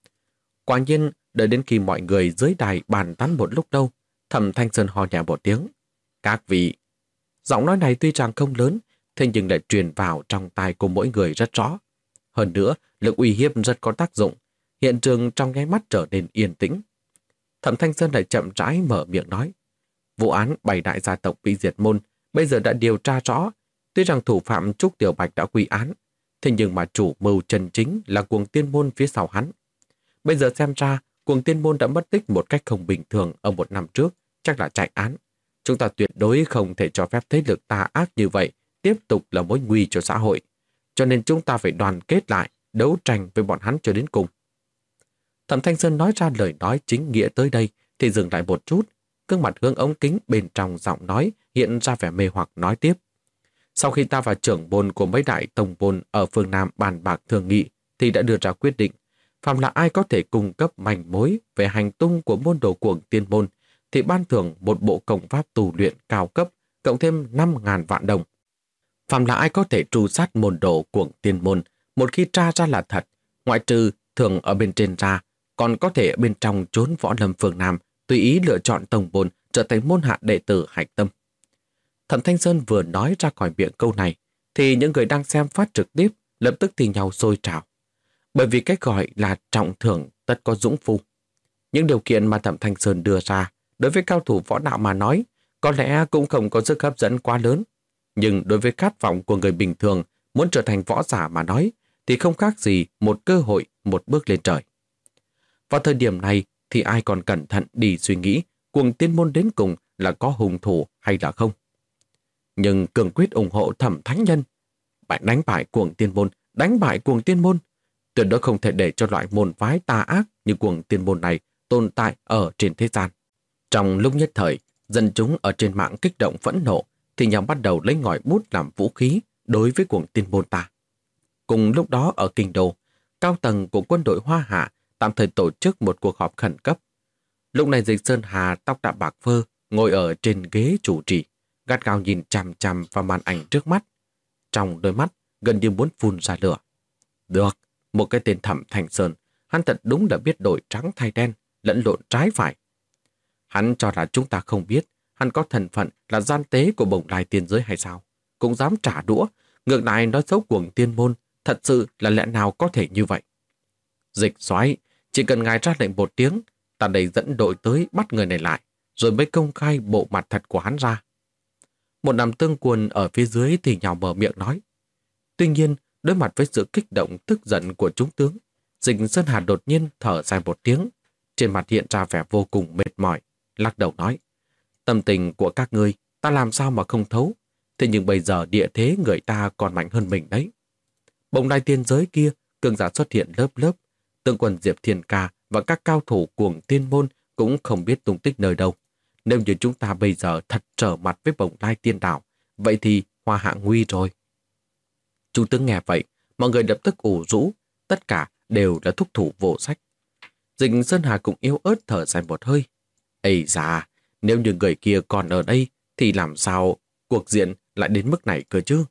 Quả nhiên, đợi đến khi mọi người dưới đài bàn tán một lúc đâu, Thẩm Thanh Sơn ho nhẹ một tiếng. Các vị, giọng nói này tuy rằng không lớn, thế nhưng lại truyền vào trong tai của mỗi người rất rõ. Hơn nữa, lực uy hiếp rất có tác dụng. Hiện trường trong nháy mắt trở nên yên tĩnh. Thẩm Thanh Sơn lại chậm rãi mở miệng nói. Vụ án 7 đại gia tộc bị diệt môn bây giờ đã điều tra rõ. Tuy rằng thủ phạm Trúc Tiểu Bạch đã quy án, thế nhưng mà chủ mưu chân chính là cuồng tiên môn phía sau hắn. Bây giờ xem ra, cuồng tiên môn đã mất tích một cách không bình thường ở một năm trước, chắc là chạy án. Chúng ta tuyệt đối không thể cho phép thế lực tà ác như vậy tiếp tục là mối nguy cho xã hội. Cho nên chúng ta phải đoàn kết lại, đấu tranh với bọn hắn cho đến cùng. Thẩm Thanh Sơn nói ra lời nói chính nghĩa tới đây thì dừng lại một chút, gương mặt hướng ống kính bên trong giọng nói hiện ra vẻ mê hoặc nói tiếp. Sau khi ta và trưởng môn của mấy đại tông môn ở phương Nam bàn bạc thương nghị thì đã đưa ra quyết định, phàm là ai có thể cung cấp manh mối về hành tung của môn đồ cuồng tiên môn thì ban thưởng một bộ công pháp tu luyện cao cấp cộng thêm 5.000 vạn đồng. Phàm là ai có thể tru sát môn đồ cuồng tiên môn, một khi tra ra là thật, ngoại trừ thường ở bên trên ra, còn có thể ở bên trong trốn võ lâm phương Nam tùy ý lựa chọn tông môn trở thành môn hạ đệ tử hạch tâm. Thẩm Thanh Sơn vừa nói ra khỏi miệng câu này, thì những người đang xem phát trực tiếp lập tức thì nhau sôi trào. Bởi vì cách gọi là trọng thưởng tất có dũng phu. Những điều kiện mà Thẩm Thanh Sơn đưa ra, đối với cao thủ võ đạo mà nói, có lẽ cũng không có sức hấp dẫn quá lớn. Nhưng đối với khát vọng của người bình thường muốn trở thành võ giả mà nói, thì không khác gì một cơ hội, một bước lên trời. Vào thời điểm này thì ai còn cẩn thận đi suy nghĩ cuồng tiên môn đến cùng là có hung thủ hay là không. Nhưng cường quyết ủng hộ Thẩm Thánh Nhân. Bạn đánh bại cuồng tiên môn, đánh bại cuồng tiên môn. Tuyệt đối không thể để cho loại môn phái tà ác như cuồng tiên môn này tồn tại ở trên thế gian. Trong lúc nhất thời, dân chúng ở trên mạng kích động phẫn nộ, thì nhau bắt đầu lấy ngòi bút làm vũ khí đối với cuồng tiên môn ta. Cùng lúc đó ở Kinh Đô, cao tầng của quân đội Hoa Hạ tạm thời tổ chức một cuộc họp khẩn cấp. Lúc này Dịch Sơn Hà tóc đã bạc phơ, ngồi ở trên ghế chủ trì, gắt gao nhìn chằm chằm vào màn ảnh trước mắt. Trong đôi mắt gần như muốn phun ra lửa. Được, một cái tên Thẩm Thanh Sơn, hắn thật đúng là biết đổi trắng thay đen, lẫn lộn trái phải. Hắn cho là chúng ta không biết, hắn có thân phận là gian tế của Bồng Lai tiên giới hay sao? Cũng dám trả đũa, ngược lại nói xấu cuồng tiên môn, thật sự là lẽ nào có thể như vậy? Dịch Soái, chỉ cần ngài ra lệnh một tiếng, ta đây dẫn đội tới bắt người này lại, rồi mới công khai bộ mặt thật của hắn ra. Một nằm tương quân ở phía dưới thì nhào mở miệng nói. Tuy nhiên, đối mặt với sự kích động tức giận của chúng tướng, Dịch Sơn Hà đột nhiên thở dài một tiếng, trên mặt hiện ra vẻ vô cùng mệt mỏi, lắc đầu nói. Tâm tình của các ngươi, ta làm sao mà không thấu, thế nhưng bây giờ địa thế người ta còn mạnh hơn mình đấy. Bồng Lai tiên giới kia cường giả xuất hiện lớp lớp. Tướng quân Diệp Thiên Ca và các cao thủ cuồng tiên môn cũng không biết tung tích nơi đâu. Nếu như chúng ta bây giờ thật trở mặt với Bồng Lai Tiên Đảo, vậy thì Hoa Hạ nguy rồi. Trung tướng nghe vậy, mọi người lập tức ủ rũ, tất cả đều là thúc thủ vô sách. Dịch Sơn Hà cũng yếu ớt thở dài một hơi. Ây da, nếu như người kia còn ở đây thì làm sao cuộc diện lại đến mức này cơ chứ?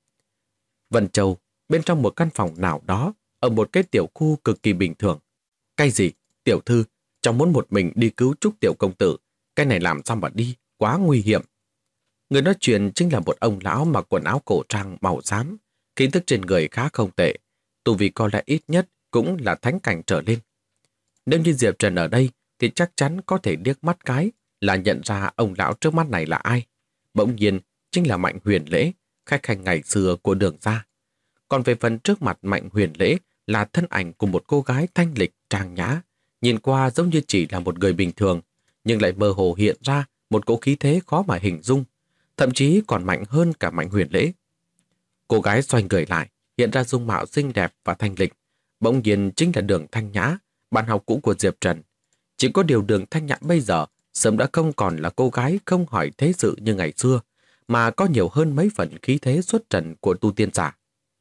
Vân Châu, bên trong một căn phòng nào đó, ở một cái tiểu khu cực kỳ bình thường. Cái gì? Tiểu thư, cháu muốn một mình đi cứu Trúc tiểu công tử. Cái này làm sao mà đi? Quá nguy hiểm. Người nói chuyện chính là một ông lão mặc quần áo cổ trang màu xám, khí tức trên người khá không tệ. Tu vi có lẽ ít nhất cũng là thánh cảnh trở lên. Nếu như Diệp Trần ở đây thì chắc chắn có thể liếc mắt cái là nhận ra ông lão trước mắt này là ai. Bỗng nhiên chính là Mạnh Huyền Lễ, khách hành ngày xưa của Đường gia. Còn về phần trước mặt Mạnh Huyền Lễ là thân ảnh của một cô gái thanh lịch trang nhã, nhìn qua giống như chỉ là một người bình thường, nhưng lại mơ hồ hiện ra một cỗ khí thế khó mà hình dung, thậm chí còn mạnh hơn cả Mạnh Huyền Lễ. Cô gái xoay người lại, hiện ra dung mạo xinh đẹp và thanh lịch, bỗng nhiên chính là Đường Thanh Nhã, bạn học cũ của Diệp Trần. Chỉ có điều Đường Thanh Nhã bây giờ sớm đã không còn là cô gái không hỏi thế sự như ngày xưa, mà có nhiều hơn mấy phần khí thế xuất trần của tu tiên giả.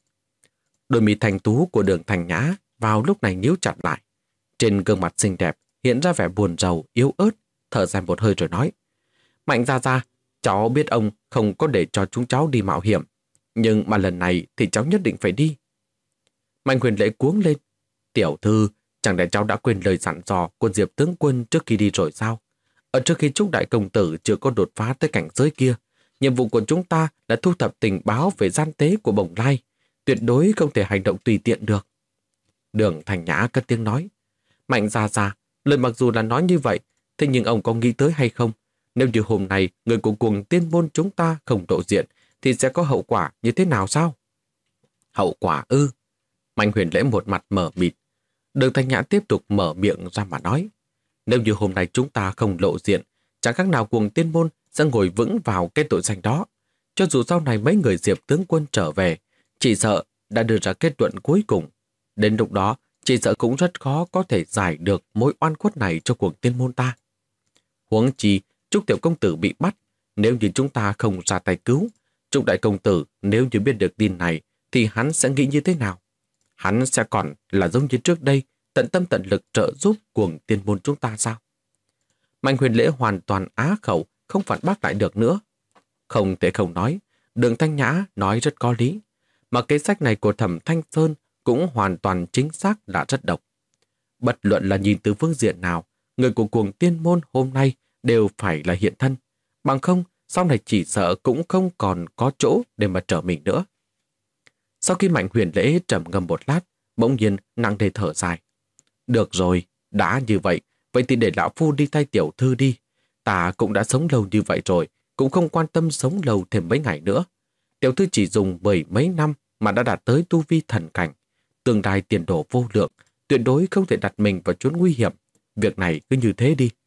Đôi mi thanh tú của Đường Thanh Nhã vào lúc này nhíu chặt lại. Trên gương mặt xinh đẹp hiện ra vẻ buồn rầu, yếu ớt, thở dài một hơi rồi nói: Mạnh gia gia, cháu biết ông không có để cho chúng cháu đi mạo hiểm, nhưng mà lần này thì cháu nhất định phải đi. Mạnh Huyền Lễ cuống lên: Tiểu thư, chẳng lẽ cháu đã quên lời dặn dò của Diệp tướng quân trước khi đi rồi sao? Ở trước khi Trúc đại công tử chưa có đột phá tới cảnh giới kia, nhiệm vụ của chúng ta là thu thập tình báo về gian tế của Bồng Lai, tuyệt đối không thể hành động tùy tiện được. Đường Thanh Nhã cất tiếng nói: Mạnh gia gia, lời mặc dù là nói như vậy, thế nhưng ông có nghĩ tới hay không? Nếu như hôm nay người của cuồng tiên môn chúng ta không lộ diện, thì sẽ có hậu quả như thế nào sao? Hậu quả ư? Mạnh Huyền Lễ một mặt mở mịt. Đường Thanh Nhã tiếp tục mở miệng ra mà nói: Nếu như hôm nay chúng ta không lộ diện, chẳng khác nào cuồng tiên môn sẽ ngồi vững vào cái tội danh đó. Cho dù sau này mấy người Diệp tướng quân trở về, chỉ sợ đã đưa ra kết luận cuối cùng. Đến lúc đó, chỉ sợ cũng rất khó có thể giải được mối oan khuất này cho cuồng tiên môn ta. Huống chi, Trúc tiểu công tử bị bắt, nếu như chúng ta không ra tay cứu, Trúc đại công tử nếu như biết được tin này thì hắn sẽ nghĩ như thế nào? Hắn sẽ còn là giống như trước đây, tận tâm tận lực trợ giúp cuồng tiên môn chúng ta sao? Mạnh Huyền Lễ hoàn toàn á khẩu, không phản bác lại được nữa. Không thể không nói, Đường Thanh Nhã nói rất có lý. Mà kế sách này của Thẩm Thanh Sơn cũng hoàn toàn chính xác là rất độc. Bất luận là nhìn từ phương diện nào, người của cuồng tiên môn hôm nay đều phải là hiện thân. Bằng không, sau này chỉ sợ cũng không còn có chỗ để mà trở mình nữa. Sau khi Mạnh Huyền Lễ trầm ngâm một lát, bỗng nhiên nặng nề thở dài. Được rồi, đã như vậy thì để lão phu đi thay tiểu thư đi. Ta cũng đã sống lâu như vậy rồi, cũng không quan tâm sống lâu thêm mấy ngày nữa. Tiểu thư chỉ dùng 10 mấy năm mà đã đạt tới tu vi thần cảnh. Tương lai tiền đồ vô lượng, tuyệt đối không thể đặt mình vào chốn nguy hiểm. Việc này cứ như thế đi.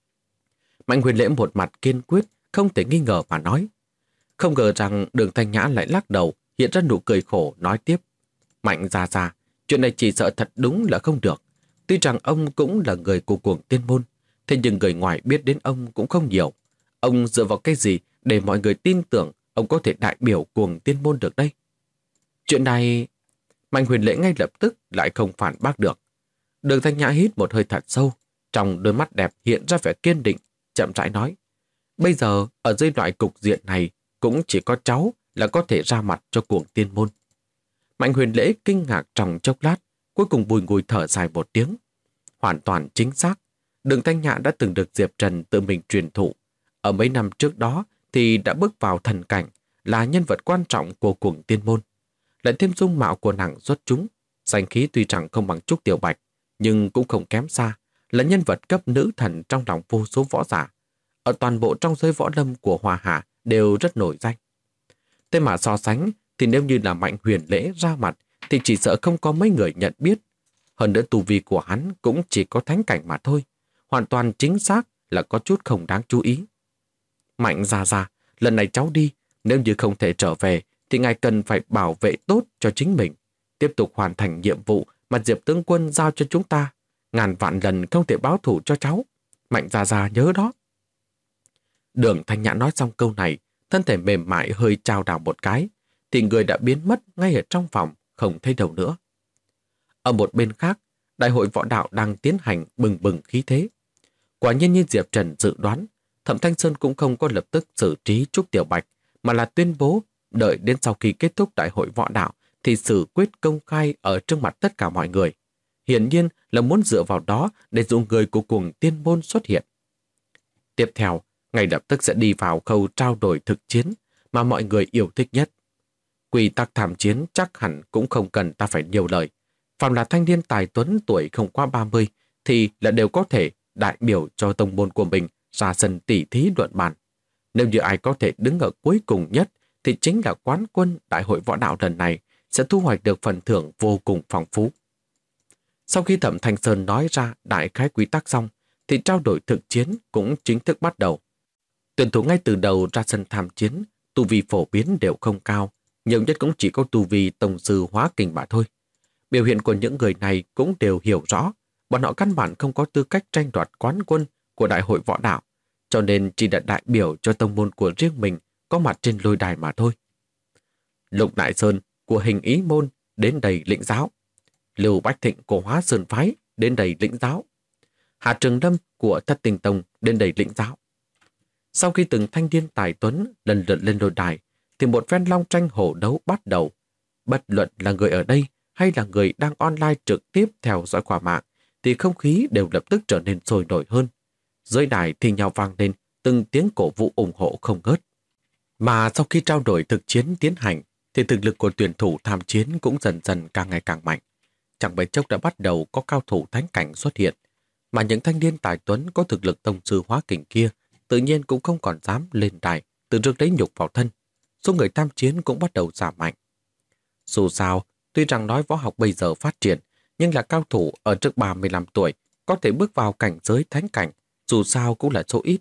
Mạnh Huyền Lễ một mặt kiên quyết, không thể nghi ngờ mà nói. Không ngờ rằng Đường Thanh Nhã lại lắc đầu, hiện ra nụ cười khổ nói tiếp. Mạnh gia gia, chuyện này chỉ sợ thật đúng là không được. Tuy rằng ông cũng là người của cuồng tiên môn, thế nhưng người ngoài biết đến ông cũng không nhiều. Ông dựa vào cái gì để mọi người tin tưởng ông có thể đại biểu cuồng tiên môn được đây? Chuyện này... Mạnh Huyền Lễ ngay lập tức lại không phản bác được. Đường Thanh Nhã hít một hơi thật sâu, trong đôi mắt đẹp hiện ra vẻ kiên định, chậm rãi nói. Bây giờ, ở dưới loại cục diện này, cũng chỉ có cháu là có thể ra mặt cho cuồng tiên môn. Mạnh Huyền Lễ kinh ngạc trong chốc lát, cuối cùng bùi ngùi thở dài một tiếng. Hoàn toàn chính xác, Đường Thanh Nhã đã từng được Diệp Trần tự mình truyền thụ. Ở mấy năm trước đó thì đã bước vào thần cảnh, là nhân vật quan trọng của cuồng tiên môn. Lại thêm dung mạo của nàng xuất chúng, danh khí tuy rằng không bằng Trúc Tiểu Bạch, nhưng cũng không kém xa, là nhân vật cấp nữ thần trong lòng vô số võ giả. Ở toàn bộ trong giới võ lâm của Hoa Hạ đều rất nổi danh. Thế mà so sánh thì nếu như là Mạnh Huyền Lễ ra mặt thì chỉ sợ không có mấy người nhận biết. Hơn nữa tu vi của hắn cũng chỉ có thánh cảnh mà thôi. Hoàn toàn chính xác là có chút không đáng chú ý. Mạnh gia gia, lần này cháu đi, nếu như không thể trở về thì ngài cần phải bảo vệ tốt cho chính mình. tiếp tục hoàn thành nhiệm vụ mà Diệp tướng quân giao cho chúng ta. Ngàn vạn lần không thể báo thù cho cháu. Mạnh Gia Gia nhớ đó. Đường Thanh Nhã nói xong câu này, thân thể mềm mại hơi chao đảo một cái, thì người đã biến mất ngay ở trong phòng, không thấy đâu nữa. Ở một bên khác, đại hội võ đạo đang tiến hành bừng bừng khí thế. Quả nhiên như Diệp Trần dự đoán, Thẩm Thanh Sơn cũng không có lập tức xử trí Trúc Tiểu Bạch, mà là tuyên bố đợi đến sau khi kết thúc đại hội võ đạo thì xử quyết công khai ở trước mặt tất cả mọi người. Hiển nhiên là muốn dựa vào đó để dụ người của cuồng tiên môn xuất hiện. Tiếp theo, ngay lập tức sẽ đi vào khâu trao đổi thực chiến mà mọi người yêu thích nhất. Quy tắc tham chiến chắc hẳn cũng không cần ta phải nhiều lời. Phạm là thanh niên tài tuấn tuổi không qua 30 thì là đều có thể đại biểu cho tông môn của mình ra sân tỉ thí luận bàn. Nếu như ai có thể đứng ở cuối cùng nhất thì chính là quán quân đại hội võ đạo lần này sẽ thu hoạch được phần thưởng vô cùng phong phú. Sau khi Thẩm Thanh Sơn nói ra đại khái quy tắc xong thì trao đổi thực chiến cũng chính thức bắt đầu. Tuyển thủ ngay từ đầu ra sân tham chiến, tu vi phổ biến đều không cao, nhiều nhất cũng chỉ có tu vi tông sư hóa kình mà thôi. Biểu hiện của những người này cũng đều hiểu rõ, bọn họ căn bản không có tư cách tranh đoạt quán quân của đại hội võ đạo, cho nên chỉ là đại biểu cho tông môn của riêng mình có mặt trên lôi đài mà thôi. Lục Đại Sơn của Hình Ý môn đến đây lĩnh giáo. Lưu Bách Thịnh của Hóa Sơn phái đến đây lĩnh giáo. Hà Trường Lâm của Thất Tinh Tông đến đây lĩnh giáo. Sau khi từng thanh niên tài tuấn lần lượt lên lôi đài, thì một phen long tranh hổ đấu bắt đầu. Bất luận là người ở đây hay là người đang online trực tiếp theo dõi qua mạng, thì không khí đều lập tức trở nên sôi nổi hơn. Dưới đài thì nhau vang lên từng tiếng cổ vũ ủng hộ không ngớt. Mà sau khi trao đổi thực chiến tiến hành, thì thực lực của tuyển thủ tham chiến cũng dần dần càng ngày càng mạnh. Chẳng mấy chốc đã bắt đầu có cao thủ thánh cảnh xuất hiện, mà những thanh niên tài tuấn có thực lực tông sư hóa kình kia tự nhiên cũng không còn dám lên đài tự rước lấy nhục vào thân. Số người tham chiến cũng bắt đầu giảm mạnh. Dù sao, tuy rằng nói võ học bây giờ phát triển, nhưng là cao thủ ở trước 35 tuổi có thể bước vào cảnh giới thánh cảnh, dù sao cũng là số ít.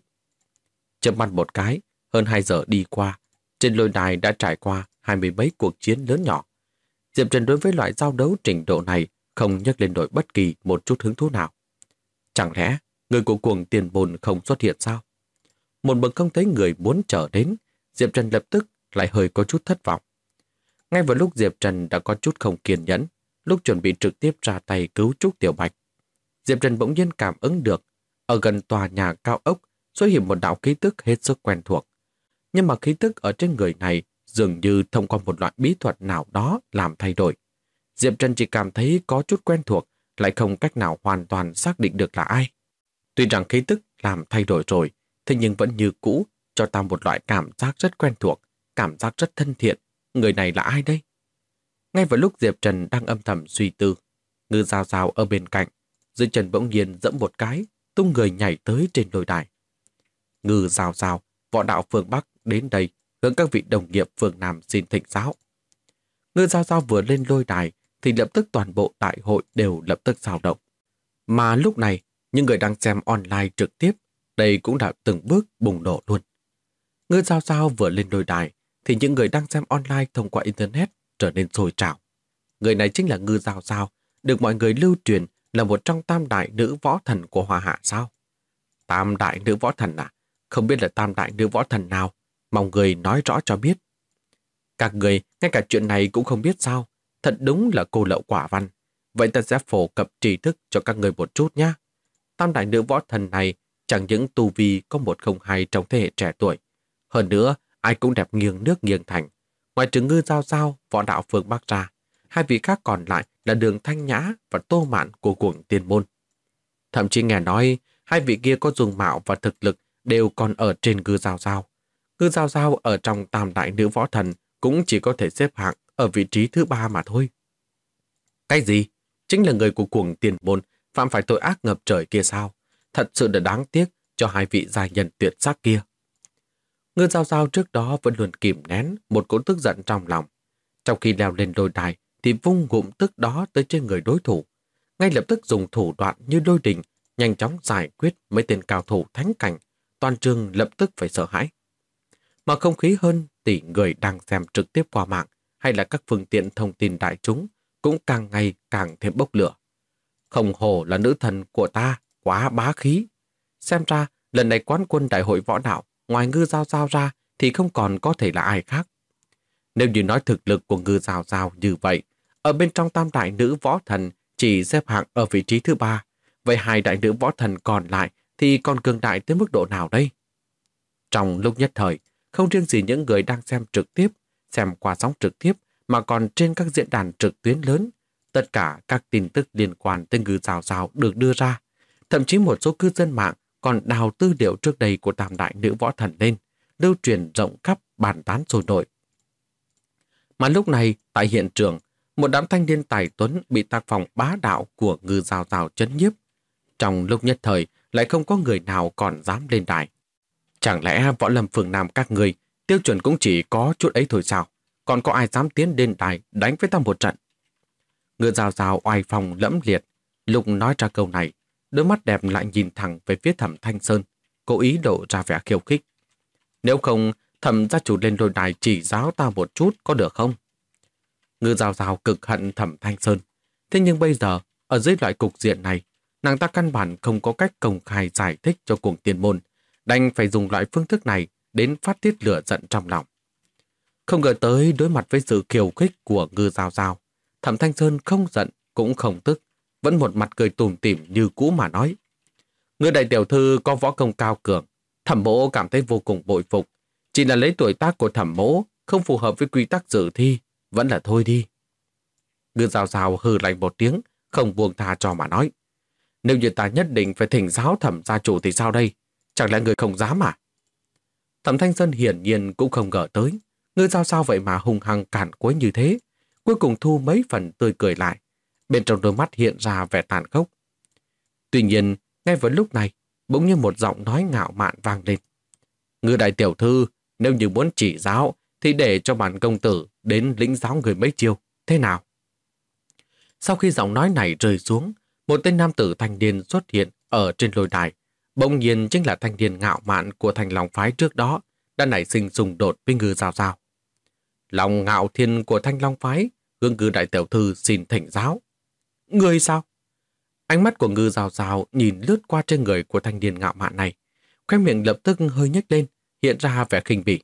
Chớp mắt một cái, hơn 2 giờ đi qua, trên lôi đài đã trải qua 20 mấy cuộc chiến lớn nhỏ. Diệp Trần đối với loại giao đấu trình độ này không nhắc lên nổi bất kỳ một chút hứng thú nào. Chẳng lẽ người của cuồng tiền môn không xuất hiện sao? Một bậc không thấy người muốn trở đến, Diệp Trần lập tức lại hơi có chút thất vọng. Ngay vào lúc Diệp Trần đã có chút không kiên nhẫn, lúc chuẩn bị trực tiếp ra tay cứu Trúc Tiểu Bạch, Diệp Trần bỗng nhiên cảm ứng được ở gần tòa nhà cao ốc xuất hiện một đạo khí tức hết sức quen thuộc. Nhưng mà khí tức ở trên người này dường như thông qua một loại bí thuật nào đó làm thay đổi. Diệp Trần chỉ cảm thấy có chút quen thuộc, lại không cách nào hoàn toàn xác định được là ai. Tuy rằng khí tức làm thay đổi rồi, thế nhưng vẫn như cũ cho ta một loại cảm giác rất quen thuộc, cảm giác rất thân thiện. Người này là ai đây? Ngay vào lúc Diệp Trần đang âm thầm suy tư, Ngư Giao Giao ở bên cạnh, dưới chân bỗng nhiên dẫm một cái, tung người nhảy tới trên lôi đài. Ngư Giao Giao, võ đạo phương Bắc đến đây, hướng các vị đồng nghiệp phương Nam xin thỉnh giáo. Ngư Giao Giao vừa lên lôi đài, thì lập tức toàn bộ đại hội đều lập tức dao động. Mà lúc này, những người đang xem online trực tiếp, đây cũng đã từng bước bùng nổ luôn. Ngư Giao Giao vừa lên lôi đài, thì những người đang xem online thông qua Internet trở nên sôi trào. Người này chính là Ngư Giao Giao, được mọi người lưu truyền là một trong tam đại nữ võ thần của Hoa Hạ sao? Tam đại nữ võ thần à? Không biết là tam đại nữ võ thần nào, mong người nói rõ cho biết. Các người ngay cả chuyện này cũng không biết sao? Thật đúng là cô lậu quả văn. Vậy ta sẽ phổ cập tri thức cho các người một chút nhé. Tam đại nữ võ thần này chẳng những tu vi có 102 trong thế hệ trẻ tuổi. Hơn nữa, ai cũng đẹp nghiêng nước nghiêng thành. Ngoài trừ Ngư Giao Giao, võ đạo phương Bắc ra, hai vị khác còn lại là Đường Thanh Nhã và Tô Mạn của cuồng tiên môn. Thậm chí nghe nói, hai vị kia có dung mạo và thực lực đều còn ở trên Ngư Giao Giao. Ngư Giao Giao ở trong tam đại nữ võ thần cũng chỉ có thể xếp hạng ở vị trí thứ 3 mà thôi. Cái gì? Chính là người của cuồng tiền môn phạm phải tội ác ngập trời kia sao? Thật sự là đáng tiếc cho hai vị giai nhân tuyệt sắc kia. Ngư Giao Giao trước đó vẫn luôn kìm nén một cỗ tức giận trong lòng. Trong khi leo lên lôi đài thì vung ngụm tức đó tới trên người đối thủ. Ngay lập tức dùng thủ đoạn như lôi đình nhanh chóng giải quyết mấy tên cao thủ thánh cảnh. Toàn trường lập tức phải sợ hãi. Mà không khí hơn tỷ người đang xem trực tiếp qua mạng hay là các phương tiện thông tin đại chúng cũng càng ngày càng thêm bốc lửa. Không hổ là nữ thần của ta, quá bá khí. Xem ra, lần này quán quân đại hội võ đạo, ngoài Ngư Giao Giao ra thì không còn có thể là ai khác. Nếu như nói thực lực của Ngư Giao Giao như vậy, ở bên trong tam đại nữ võ thần chỉ xếp hạng ở vị trí thứ 3, vậy hai đại nữ võ thần còn lại thì còn cường đại tới mức độ nào đây? Trong lúc nhất thời, không riêng gì những người đang xem trực tiếp, xem qua sóng trực tiếp, mà còn trên các diễn đàn trực tuyến lớn, tất cả các tin tức liên quan tới Ngư Giao Giao được đưa ra. Thậm chí một số cư dân mạng còn đào tư liệu trước đây của tam đại nữ võ thần lên, lưu truyền rộng khắp bàn tán sôi nổi. Mà lúc này, tại hiện trường, một đám thanh niên tài tuấn bị tác phong bá đạo của Ngư Giao Giao chấn nhiếp. Trong lúc nhất thời, lại không có người nào còn dám lên đài. Chẳng lẽ võ lâm phường Nam các người tiêu chuẩn cũng chỉ có chút ấy thôi sao? Còn có ai dám tiến lên đài đánh với ta một trận? Ngư Giao Giao oai phong lẫm liệt, lúc nói ra câu này, đôi mắt đẹp lại nhìn thẳng về phía Thẩm Thanh Sơn, cố ý lộ ra vẻ khiêu khích. Nếu không, Thẩm gia chủ lên đôi đài chỉ giáo ta một chút có được không? Ngư Giao Giao cực hận Thẩm Thanh Sơn. Thế nhưng bây giờ, ở dưới loại cục diện này, nàng ta căn bản không có cách công khai giải thích cho cuồng tiên môn, đành phải dùng loại phương thức này đến phát tiết lửa giận trong lòng. Không ngờ tới đối mặt với sự khiêu khích của Ngư Giao Giao, Thẩm Thanh Sơn không giận cũng không tức, vẫn một mặt cười tủm tỉm như cũ mà nói. Người đại tiểu thư có võ công cao cường, Thẩm mỗ cảm thấy vô cùng bội phục. Chỉ là lấy tuổi tác của Thẩm mỗ không phù hợp với quy tắc dự thi, vẫn là thôi đi. Ngư Giao Giao hừ lạnh một tiếng, không buông tha cho mà nói. Nếu như ta nhất định phải thỉnh giáo Thẩm gia chủ thì sao đây? Chẳng lẽ người không dám à? Thẩm Thanh Sơn hiển nhiên cũng không ngờ tới. Ngư Giao Giao vậy mà hung hăng cản quấy như thế. Cuối cùng thu mấy phần tươi cười lại. Bên trong đôi mắt hiện ra vẻ tàn khốc. Tuy nhiên, ngay vào lúc này, bỗng như một giọng nói ngạo mạn vang lên. Ngư đại tiểu thư, nếu như muốn chỉ giáo, thì để cho bản công tử đến lĩnh giáo người mấy chiêu. Thế nào? Sau khi giọng nói này rơi xuống, một tên nam tử thanh niên xuất hiện ở trên lôi đài. Bỗng nhiên chính là thanh niên ngạo mạn của Thanh Long phái trước đó, đã nảy sinh xung đột với Ngư Giao Giao. Lòng ngạo thiên của Thanh Long phái, hướng Ngư đại tiểu thư xin thỉnh giáo. Người sao? Ánh mắt của Ngư Giao Giao nhìn lướt qua trên người của thanh niên ngạo mạn này, khóe miệng lập tức hơi nhếch lên, hiện ra vẻ khinh bỉ.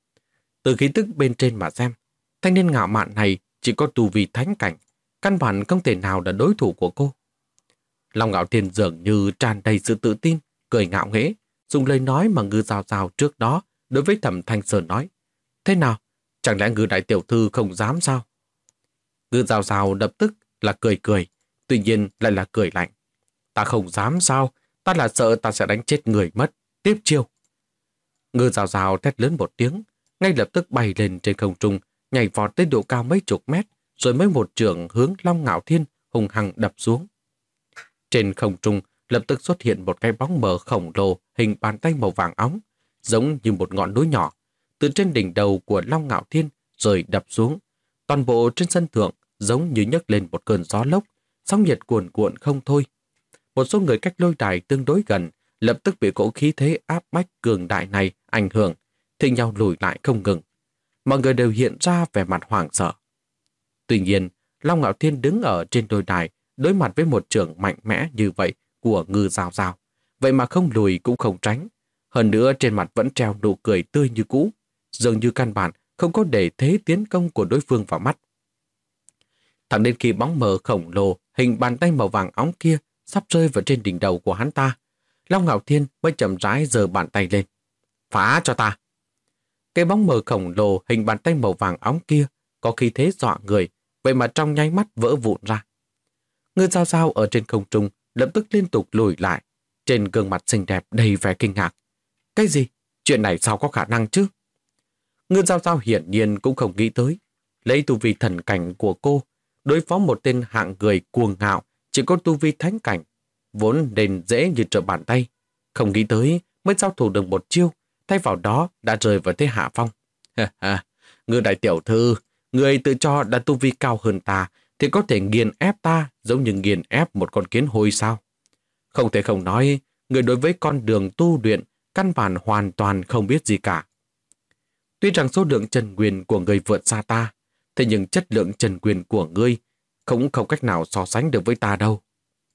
Từ khí tức bên trên mà xem, thanh niên ngạo mạn này chỉ có tu vi thánh cảnh, căn bản không thể nào là đối thủ của cô. Long Ngạo Thiên dường như tràn đầy sự tự tin, cười ngạo nghễ, dùng lời nói mà Ngư Giao Giao trước đó đối với Thẩm Thanh Sơn nói. Thế nào? Chẳng lẽ Ngư đại tiểu thư không dám sao? Ngư Giao Giao lập tức là cười cười, tuy nhiên lại là cười lạnh. Ta không dám sao? Ta là sợ ta sẽ đánh chết người mất. Tiếp chiêu. Ngư Giao Giao thét lớn một tiếng, ngay lập tức bay lên trên không trung, nhảy vọt tới độ cao mấy chục mét, rồi mới một chưởng hướng Long Ngạo Thiên hùng hăng đập xuống. Trên không trung lập tức xuất hiện một cái bóng mờ khổng lồ hình bàn tay màu vàng óng, giống như một ngọn núi nhỏ, từ trên đỉnh đầu của Long Ngạo Thiên rồi đập xuống. Toàn bộ trên sân thượng giống như nhấc lên một cơn gió lốc, sóng nhiệt cuồn cuộn không thôi. Một số người cách lôi đài tương đối gần lập tức bị cỗ khí thế áp bách cường đại này ảnh hưởng, thì nhau lùi lại không ngừng. Mọi người đều hiện ra vẻ mặt hoảng sợ. Tuy nhiên, Long Ngạo Thiên đứng ở trên lôi đài đối mặt với một trường mạnh mẽ như vậy của Ngư Giao Giao, vậy mà không lùi cũng không tránh. Hơn nữa trên mặt vẫn treo nụ cười tươi như cũ, dường như căn bản không có để thế tiến công của đối phương vào mắt. Thẳng đến khi bóng mờ khổng lồ hình bàn tay màu vàng óng kia sắp rơi vào trên đỉnh đầu của hắn ta, Long Ngạo Thiên mới chậm rãi giơ bàn tay lên. Phá cho ta! Cái bóng mờ khổng lồ hình bàn tay màu vàng óng kia có khí thế dọa người, vậy mà trong nháy mắt vỡ vụn ra. Ngư Giao Giao ở trên không trung lập tức liên tục lùi lại, trên gương mặt xinh đẹp đầy vẻ kinh ngạc. Cái gì? Chuyện này sao có khả năng chứ? Ngư Giao Giao hiển nhiên cũng không nghĩ tới, lấy tu vi thần cảnh của cô, đối phó một tên hạng người cuồng ngạo, chỉ có tu vi thánh cảnh, vốn nên dễ như trở bàn tay. Không nghĩ tới mới giao thủ được một chiêu, thay vào đó đã rơi vào thế hạ phong. Ngư đại tiểu thư, người tự cho đã tu vi cao hơn ta, thì có thể nghiền ép ta giống như nghiền ép một con kiến hôi sao? Không thể không nói, người đối với con đường tu luyện căn bản hoàn toàn không biết gì cả. Tuy rằng số lượng chân nguyên của người vượt xa ta, thế nhưng chất lượng chân nguyên của ngươi cũng không cách nào so sánh được với ta đâu.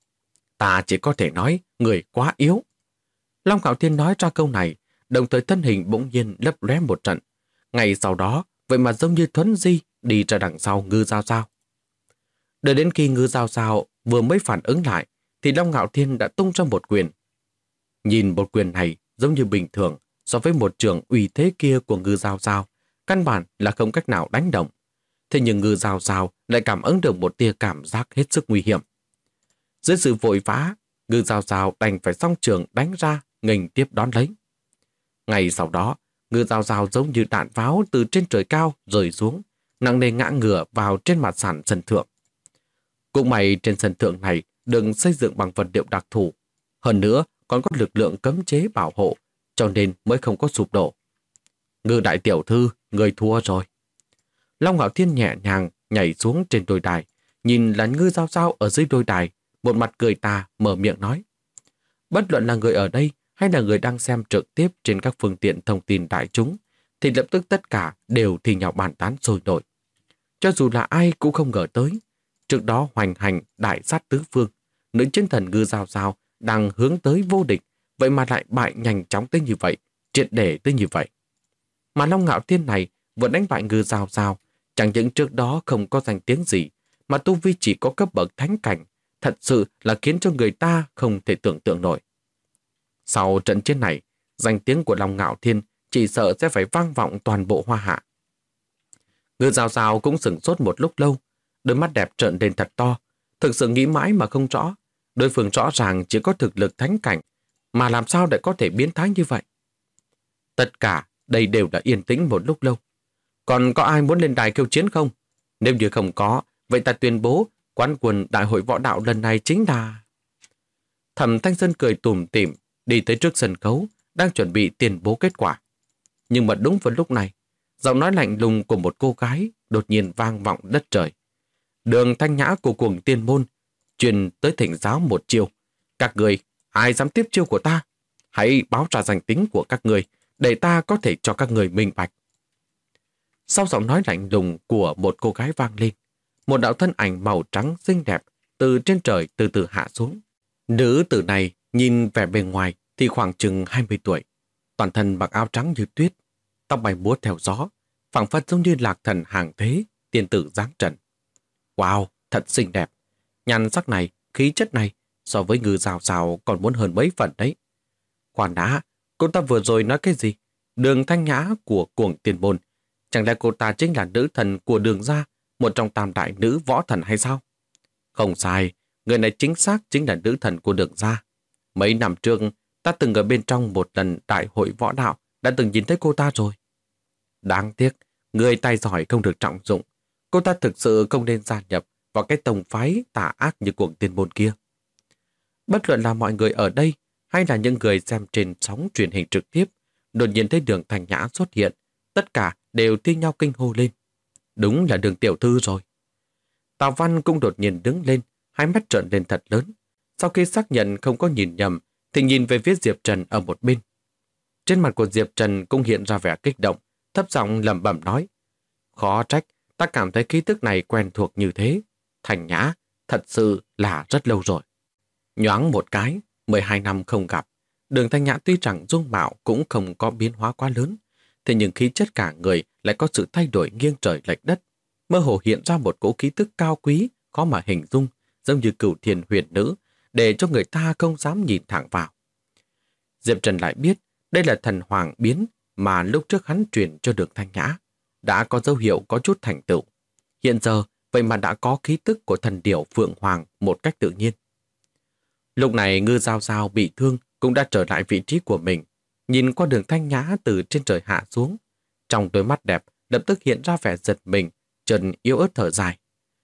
Ta chỉ có thể nói người quá yếu. Long Ngạo Thiên nói ra câu này, đồng thời thân hình bỗng nhiên lấp lóe một trận. Ngay sau đó, vậy mà giống như thuấn di đi ra đằng sau Ngư Giao Giao. Đợi đến khi Ngư Giao Giao vừa mới phản ứng lại, thì Long Ngạo Thiên đã tung ra một quyền. Nhìn một quyền này giống như bình thường, so với một trường uy thế kia của Ngư Giao Giao, căn bản là không cách nào đánh động. Thế nhưng Ngư Giao Giao lại cảm ứng được một tia cảm giác hết sức nguy hiểm. Dưới sự vội vã, Ngư Giao Giao đành phải song trường đánh ra, nghênh tiếp đón lấy. Ngay sau đó, Ngư Giao Giao giống như đạn pháo từ trên trời cao rơi xuống, nặng nề ngã ngửa vào trên mặt sàn sân thượng. Cũng may trên sân thượng này được xây dựng bằng vật liệu đặc thù, hơn nữa còn có lực lượng cấm chế bảo hộ, cho nên mới không có sụp đổ. Ngư đại tiểu thư, người thua rồi. Long Ngạo Thiên nhẹ nhàng nhảy xuống trên đôi đài, nhìn là Ngư Giao Giao ở dưới đôi đài, một mặt cười tà mở miệng nói. Bất luận là người ở đây hay là người đang xem trực tiếp trên các phương tiện thông tin đại chúng, thì lập tức tất cả đều thì nhau bàn tán sôi nổi. Cho dù là ai cũng không ngờ tới, trước đó hoành hành đại sát tứ phương, nữ chiến thần Ngư Giao Giao đang hướng tới vô địch, vậy mà lại bại nhanh chóng tới như vậy, triệt để tới như vậy. Mà Long Ngạo Thiên này vừa đánh bại Ngư Giao Giao, chẳng những trước đó không có danh tiếng gì, mà tu vi chỉ có cấp bậc thánh cảnh, thật sự là khiến cho người ta không thể tưởng tượng nổi. Sau trận chiến này, danh tiếng của Long Ngạo Thiên chỉ sợ sẽ phải vang vọng toàn bộ Hoa Hạ. Ngư Giao Giao cũng sửng sốt một lúc lâu, đôi mắt đẹp trợn lên thật to, thực sự nghĩ mãi mà không rõ. Đối phương rõ ràng chỉ có thực lực thánh cảnh, mà làm sao lại có thể biến thái như vậy? Tất cả đây đều đã yên tĩnh một lúc lâu. Còn có ai muốn lên đài kêu chiến không? Nếu như không có, vậy ta tuyên bố quán quân đại hội võ đạo lần này chính là... Thẩm Thanh Sơn cười tủm tỉm đi tới trước sân khấu, đang chuẩn bị tuyên bố kết quả. Nhưng mà đúng vào lúc này, giọng nói lạnh lùng của một cô gái đột nhiên vang vọng đất trời. Đường Thanh Nhã của Cuồng Tiên Môn truyền tới thỉnh giáo một chiêu. Các người, ai dám tiếp chiêu của ta? Hãy báo ra danh tính của các người, để ta có thể cho các người minh bạch. Sau giọng nói lạnh lùng của một cô gái vang lên, một đạo thân ảnh màu trắng xinh đẹp từ trên trời từ từ hạ xuống. Nữ tử này nhìn vẻ bề ngoài thì khoảng chừng 20 tuổi, toàn thân mặc áo trắng như tuyết, tóc bay múa theo gió, phảng phất giống như lạc thần hàng thế, tiên tử giáng trần. Wow, thật xinh đẹp. Nhan sắc này, khí chất này, so với Ngư Giao Giao còn muốn hơn mấy phần đấy. Khoan đã, cô ta vừa rồi nói cái gì? Đường Thanh Nhã của Cuồng Tiên Môn. Chẳng lẽ cô ta chính là nữ thần của Đường gia, một trong tam đại nữ võ thần hay sao? Không sai, người này chính xác chính là nữ thần của Đường gia. Mấy năm trước, ta từng ở bên trong một lần đại hội võ đạo, đã từng nhìn thấy cô ta rồi. Đáng tiếc, người tài giỏi không được trọng dụng. Cô ta thực sự không nên gia nhập vào cái tông phái tà ác như Cuồng Tiên Môn kia. Bất luận là mọi người ở đây hay là những người xem trên sóng truyền hình trực tiếp, đột nhiên thấy Đường Thanh Nhã xuất hiện, tất cả đều thi nhau kinh hô lên. Đúng là Đường tiểu thư rồi. Tào Văn cũng đột nhiên đứng lên, hai mắt trợn lên thật lớn. Sau khi xác nhận không có nhìn nhầm, thì nhìn về phía Diệp Trần ở một bên. Trên mặt của Diệp Trần cũng hiện ra vẻ kích động, thấp giọng lẩm bẩm nói. Khó trách, ta cảm thấy khí tức này quen thuộc như thế. Thanh Nhã, thật sự là rất lâu rồi. Nhoáng một cái, 12 năm không gặp, Đường Thanh Nhã tuy rằng dung mạo cũng không có biến hóa quá lớn, thế nhưng khí chất cả người lại có sự thay đổi nghiêng trời lệch đất, mơ hồ hiện ra một cỗ khí tức cao quý, khó mà hình dung, giống như Cửu Thiên Huyền Nữ, để cho người ta không dám nhìn thẳng vào. Diệp Trần lại biết đây là thần hoàng biến mà lúc trước hắn truyền cho Đường Thanh Nhã, đã có dấu hiệu có chút thành tựu. Hiện giờ, vậy mà đã có khí tức của thần điểu Phượng Hoàng một cách tự nhiên. Lúc này Ngư Giao Giao bị thương cũng đã trở lại vị trí của mình, nhìn qua Đường Thanh Nhã từ trên trời hạ xuống. Trong đôi mắt đẹp lập tức hiện ra vẻ giật mình, Trần yếu ớt thở dài.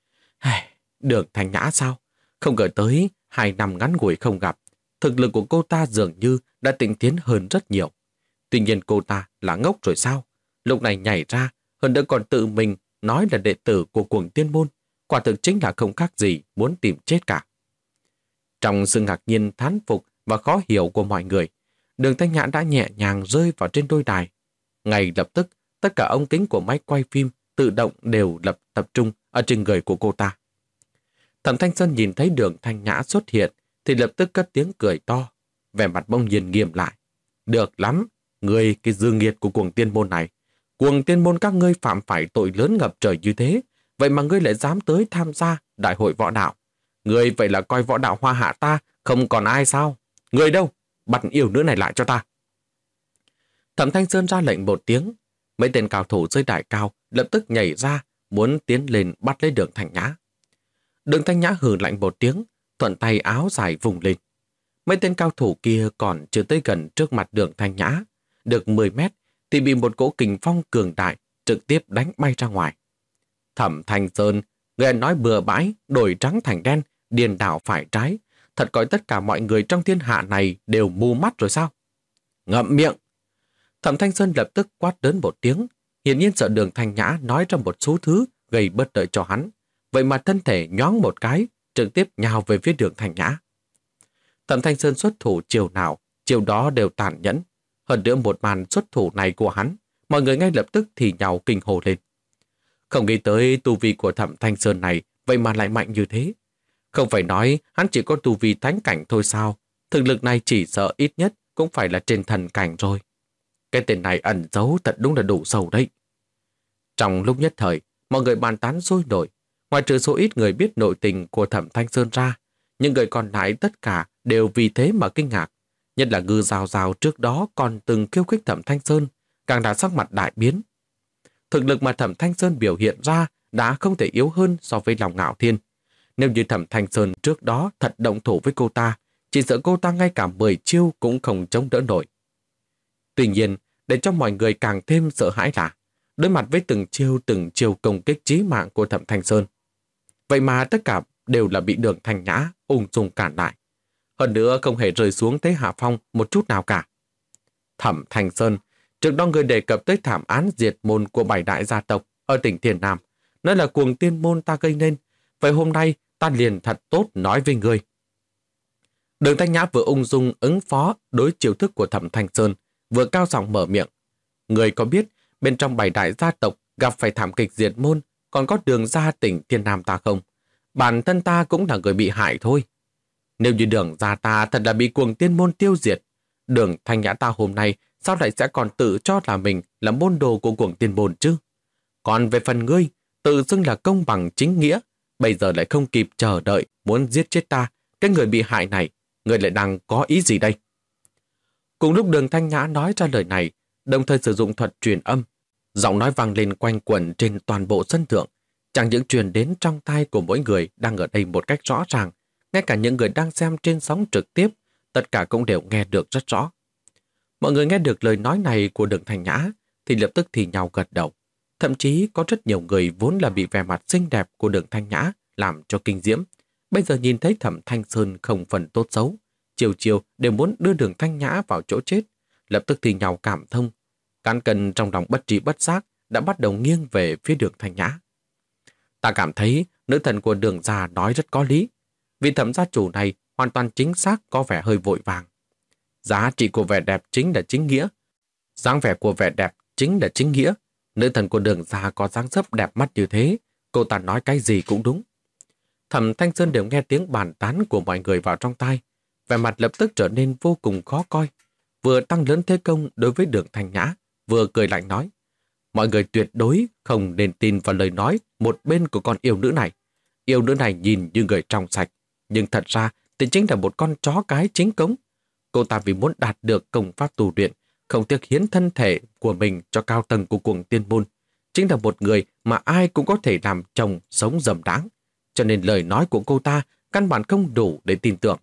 Đường Thanh Nhã sao? Không ngờ tới 2 năm ngắn ngủi không gặp, thực lực của cô ta dường như đã tinh tiến hơn rất nhiều. Tuy nhiên cô ta là ngốc rồi sao? Lúc này nhảy ra, hơn nữa còn tự mình nói là đệ tử của Cuồng Tiên Môn, quả thực chính là không khác gì muốn tìm chết cả. Trong sự ngạc nhiên, thán phục và khó hiểu của mọi người, Đường Thanh Nhã đã nhẹ nhàng rơi vào trên đôi đài. Ngay lập tức, tất cả ống kính của máy quay phim tự động đều tập trung ở trên người của cô ta. Thẩm Thanh Sơn nhìn thấy Đường Thanh Nhã xuất hiện thì lập tức cất tiếng cười to, vẻ mặt bỗng nhiên nghiêm lại. Được lắm, ngươi cái dư nghiệt của cuồng tiên môn này. Cuồng tiên môn các ngươi phạm phải tội lớn ngập trời như thế, vậy mà ngươi lại dám tới tham gia đại hội võ đạo. Ngươi vậy là coi võ đạo Hoa Hạ ta không còn ai sao? Ngươi đâu? Bắt yêu nữ này lại cho ta. Thẩm Thanh Sơn ra lệnh một tiếng, mấy tên cao thủ dưới đại cao lập tức nhảy ra, muốn tiến lên bắt lấy Đường Thanh Nhã. Đường Thanh Nhã hừ lạnh một tiếng, thuận tay áo dài vùng lên. Mấy tên cao thủ kia còn chưa tới gần trước mặt Đường Thanh Nhã, được 10 mét thì bị một cỗ kình phong cường đại trực tiếp đánh bay ra ngoài. Thẩm Thanh Sơn, người nói bừa bãi, đổi trắng thành đen, điên đảo phải trái, thật coi tất cả mọi người trong thiên hạ này đều mù mắt rồi sao? Ngậm miệng! Thẩm Thanh Sơn lập tức quát lớn một tiếng, hiển nhiên sợ Đường Thanh Nhã nói ra một số thứ gây bất lợi cho hắn, vậy mà thân thể nhoáng một cái, trực tiếp nhào về phía Đường Thanh Nhã. Thẩm Thanh Sơn xuất thủ chiều nào, chiều đó đều tàn nhẫn. Hơn nữa một màn xuất thủ này của hắn, mọi người ngay lập tức thì nhào kinh hồ lên. Không nghĩ tới tu vi của Thẩm Thanh Sơn này vậy mà lại mạnh như thế. Không phải nói hắn chỉ có tu vi thánh cảnh thôi sao, thực lực này chỉ sợ ít nhất cũng phải là trên thần cảnh rồi. Cái tên này ẩn giấu thật đúng là đủ sâu đấy. Trong lúc nhất thời, mọi người bàn tán sôi nổi. Ngoài trừ số ít người biết nội tình của Thẩm Thanh Sơn ra, những người còn lại tất cả đều vì thế mà kinh ngạc. Nhất là Ngư Giao Giao trước đó còn từng khiêu khích Thẩm Thanh Sơn, càng đã sắc mặt đại biến. Thực lực mà Thẩm Thanh Sơn biểu hiện ra đã không thể yếu hơn so với lòng Ngạo Thiên. Nếu như Thẩm Thanh Sơn trước đó thật động thủ với cô ta, chỉ sợ cô ta ngay cả 10 chiêu cũng không chống đỡ nổi. Tuy nhiên, để cho mọi người càng thêm sợ hãi là đối mặt với từng chiêu công kích chí mạng của Thẩm Thanh Sơn. Vậy mà tất cả đều là bị Đường Thanh Nhã ung dung cản lại. Hơn nữa không hề rơi xuống thế hạ phong một chút nào cả. Thẩm Thanh Sơn, trước đó người đề cập tới thảm án diệt môn của 7 đại gia tộc ở tỉnh Thiền Nam, nói là cuồng tiên môn ta gây nên, vậy hôm nay ta liền thật tốt nói với người. Đường Thanh Nhã vừa ung dung ứng phó đối chiêu thức của Thẩm Thanh Sơn, vừa cao giọng mở miệng. Người có biết bên trong 7 đại gia tộc gặp phải thảm kịch diệt môn còn có Đường gia tỉnh Thiên Nam ta không? Bản thân ta cũng là người bị hại thôi. Nếu như Đường gia ta thật là bị cuồng tiên môn tiêu diệt, Đường Thanh Nhã ta hôm nay sao lại sẽ còn tự cho là mình là môn đồ của cuồng tiên môn chứ? Còn về phần ngươi, tự xưng là công bằng chính nghĩa, bây giờ lại không kịp chờ đợi muốn giết chết ta, cái người bị hại này, người lại đang có ý gì đây? Cùng lúc Đường Thanh Nhã nói ra lời này, đồng thời sử dụng thuật truyền âm, giọng nói vang lên quanh quẩn trên toàn bộ sân thượng, chẳng những truyền đến trong tai của mỗi người đang ở đây một cách rõ ràng, ngay cả những người đang xem trên sóng trực tiếp, tất cả cũng đều nghe được rất rõ. Mọi người nghe được lời nói này của Đường Thanh Nhã thì lập tức thì nhau gật đầu. Thậm chí có rất nhiều người vốn là bị vẻ mặt xinh đẹp của Đường Thanh Nhã làm cho kinh diễm. Bây giờ nhìn thấy Thẩm Thanh Sơn không phần tốt xấu, chiều đều muốn đưa Đường Thanh Nhã vào chỗ chết, lập tức thì nhau cảm thông. Cán cân trong lòng bất trí bất giác đã bắt đầu nghiêng về phía Đường Thanh Nhã. Ta cảm thấy nữ thần của Đường gia nói rất có lý. Vì Thẩm gia chủ này hoàn toàn chính xác có vẻ hơi vội vàng. Giá trị của vẻ đẹp chính là chính nghĩa. Dáng vẻ của vẻ đẹp chính là chính nghĩa. Nữ thần của Đường gia có dáng dấp đẹp mắt như thế, cô ta nói cái gì cũng đúng. Thẩm Thanh Sơn đều nghe tiếng bàn tán của mọi người vào trong tai, vẻ mặt lập tức trở nên vô cùng khó coi, vừa tăng lớn thế công đối với Đường Thanh Nhã, vừa cười lạnh nói: mọi người tuyệt đối không nên tin vào lời nói một bên của con yêu nữ này. Yêu nữ này nhìn như người trong sạch, nhưng thật ra thì chính là một con chó cái chính cống. Cô ta vì muốn đạt được công pháp tu luyện, không tiếc hiến thân thể của mình cho cao tầng của cuồng tiên môn, chính là một người mà ai cũng có thể làm chồng sống dầm đáng. Cho nên lời nói của cô ta căn bản không đủ để tin tưởng.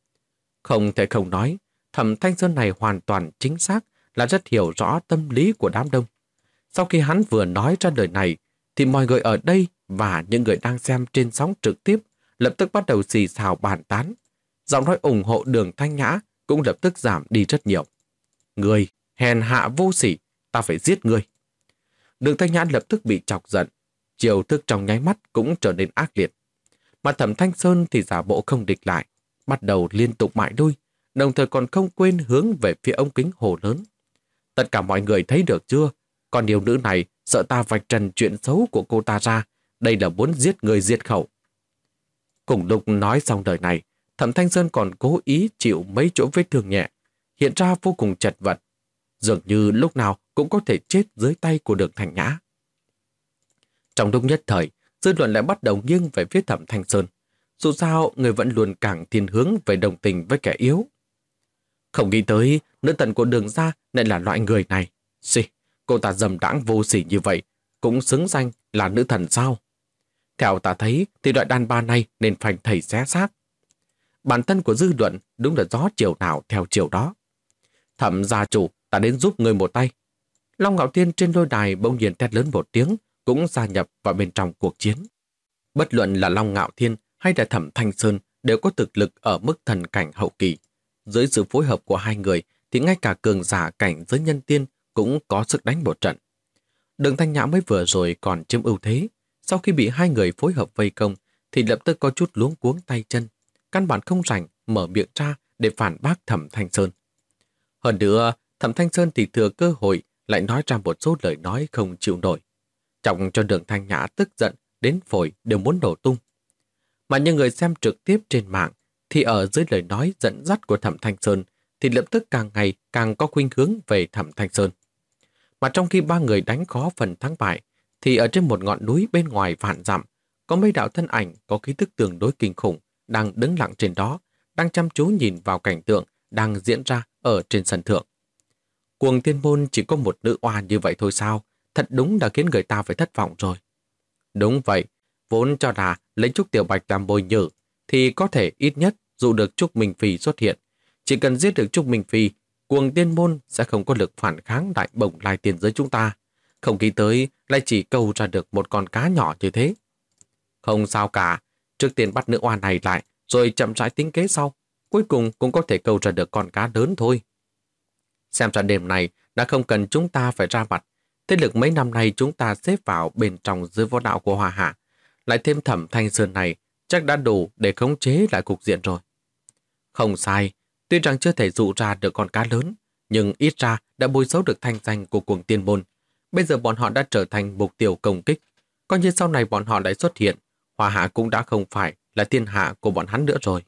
Không thể không nói, Thẩm Thanh Sơn này hoàn toàn chính xác là rất hiểu rõ tâm lý của đám đông. Sau khi hắn vừa nói ra lời này, thì mọi người ở đây và những người đang xem trên sóng trực tiếp lập tức bắt đầu xì xào bàn tán. Giọng nói ủng hộ Đường Thanh Nhã cũng lập tức giảm đi rất nhiều. Người hèn hạ vô sỉ, ta phải giết người. Đường Thanh Nhã lập tức bị chọc giận, chiều thức trong nháy mắt cũng trở nên ác liệt. Mà Thẩm Thanh Sơn thì giả bộ không địch lại, bắt đầu liên tục mại đuôi, đồng thời còn không quên hướng về phía ống kính hồ lớn. Tất cả mọi người thấy được chưa? Con yêu nữ này sợ ta vạch trần chuyện xấu của cô ta ra, đây là muốn giết người diệt khẩu. Cùng lúc nói xong lời này, Thẩm Thanh Sơn còn cố ý chịu mấy chỗ vết thương nhẹ, hiện ra vô cùng chật vật, dường như lúc nào cũng có thể chết dưới tay của Đường Thanh Nhã. Trong lúc nhất thời, dư luận lại bắt đầu nghiêng về phía Thẩm Thanh Sơn. Dù sao, người vẫn luôn càng thiên hướng về đồng tình với kẻ yếu. Không nghĩ tới, nữ thần của Đường gia lại là loại người này. Xì, cô ta dầm đãng vô sỉ như vậy, cũng xứng danh là nữ thần sao? Theo ta thấy, thì loại đàn bà này nên phanh thầy xé xác. Bản thân của dư luận đúng là gió chiều nào theo chiều đó. Thẩm gia chủ, ta đến giúp người một tay. Long Ngạo Thiên trên lôi đài bỗng nhiên thét lớn một tiếng, cũng gia nhập vào bên trong cuộc chiến. Bất luận là Long Ngạo Thiên hay là Thẩm Thanh Sơn đều có thực lực ở mức thần cảnh hậu kỳ. Dưới sự phối hợp của hai người thì ngay cả cường giả cảnh giới nhân tiên cũng có sức đánh một trận. Đường Thanh Nhã mới vừa rồi còn chiếm ưu thế, sau khi bị hai người phối hợp vây công thì lập tức có chút luống cuống tay chân, căn bản không rảnh mở miệng ra để phản bác Thẩm Thanh Sơn. Hơn nữa, Thẩm Thanh Sơn thì thừa cơ hội lại nói ra một số lời nói không chịu nổi, chọc cho Đường Thanh Nhã tức giận đến phổi đều muốn nổ tung. Mà những người xem trực tiếp trên mạng thì ở dưới lời nói dẫn dắt của Thẩm Thanh Sơn thì lập tức càng ngày càng có khuynh hướng về Thẩm Thanh Sơn. Mà trong khi ba người đánh khó phần thắng bại, thì ở trên một ngọn núi bên ngoài vạn dặm, có mấy đạo thân ảnh có khí tức tương đối kinh khủng đang đứng lặng trên đó, đang chăm chú nhìn vào cảnh tượng đang diễn ra ở trên sân thượng. Cuồng Tiên Môn chỉ có một nữ oa như vậy thôi sao? Thật đúng đã khiến người ta phải thất vọng rồi. Đúng vậy, vốn cho là lấy Trúc Tiểu Bạch làm bồi nhử thì có thể ít nhất dụ được Trúc Minh Phi xuất hiện. Chỉ cần giết được Trúc Minh Phi, Cuồng Tiên Môn sẽ không có lực phản kháng đại bổng lai tiền giới chúng ta. Không nghĩ tới lại chỉ câu ra được một con cá nhỏ như thế. Không sao cả, trước tiên bắt nữ oan này lại rồi chậm rãi tính kế sau. Cuối cùng cũng có thể câu ra được con cá lớn thôi. Xem ra đêm này đã không cần chúng ta phải ra mặt. Thế lực mấy năm nay chúng ta xếp vào bên trong dưới võ đạo của Hoa Hạ. Lại thêm Thẩm Thanh Sơn này chắc đã đủ để khống chế lại cục diện rồi. Không sai, tuy rằng chưa thể dụ ra được con cá lớn, nhưng ít ra đã bôi xấu được thanh danh của Cuồng Tiên Môn. Bây giờ bọn họ đã trở thành mục tiêu công kích. Coi như sau này bọn họ lại xuất hiện, Hoa Hạ cũng đã không phải là thiên hạ của bọn hắn nữa rồi.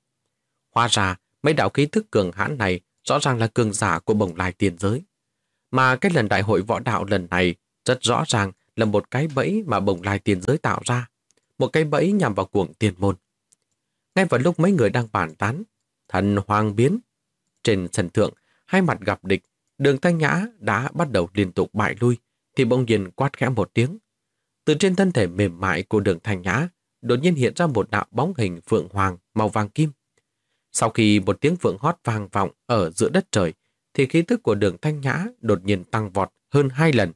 Hóa ra, mấy đạo khí thức cường hãn này rõ ràng là cường giả của bồng lai tiền giới. Mà cái lần đại hội võ đạo lần này rất rõ ràng là một cái bẫy mà bồng lai tiền giới tạo ra. Một cái bẫy nhằm vào Cuồng Tiên Môn. Ngay vào lúc mấy người đang bàn tán, thần hoàng biến. Trên sân thượng, hai mặt gặp địch, Đường Thanh Nhã đã bắt đầu liên tục bại lui, thì bỗng nhiên quát khẽ một tiếng. Từ trên thân thể mềm mại của Đường Thanh Nhã, đột nhiên hiện ra một đạo bóng hình phượng hoàng màu vàng kim. Sau khi một tiếng phượng hót vang vọng ở giữa đất trời, thì khí tức của Đường Thanh Nhã đột nhiên tăng vọt hơn 2 lần.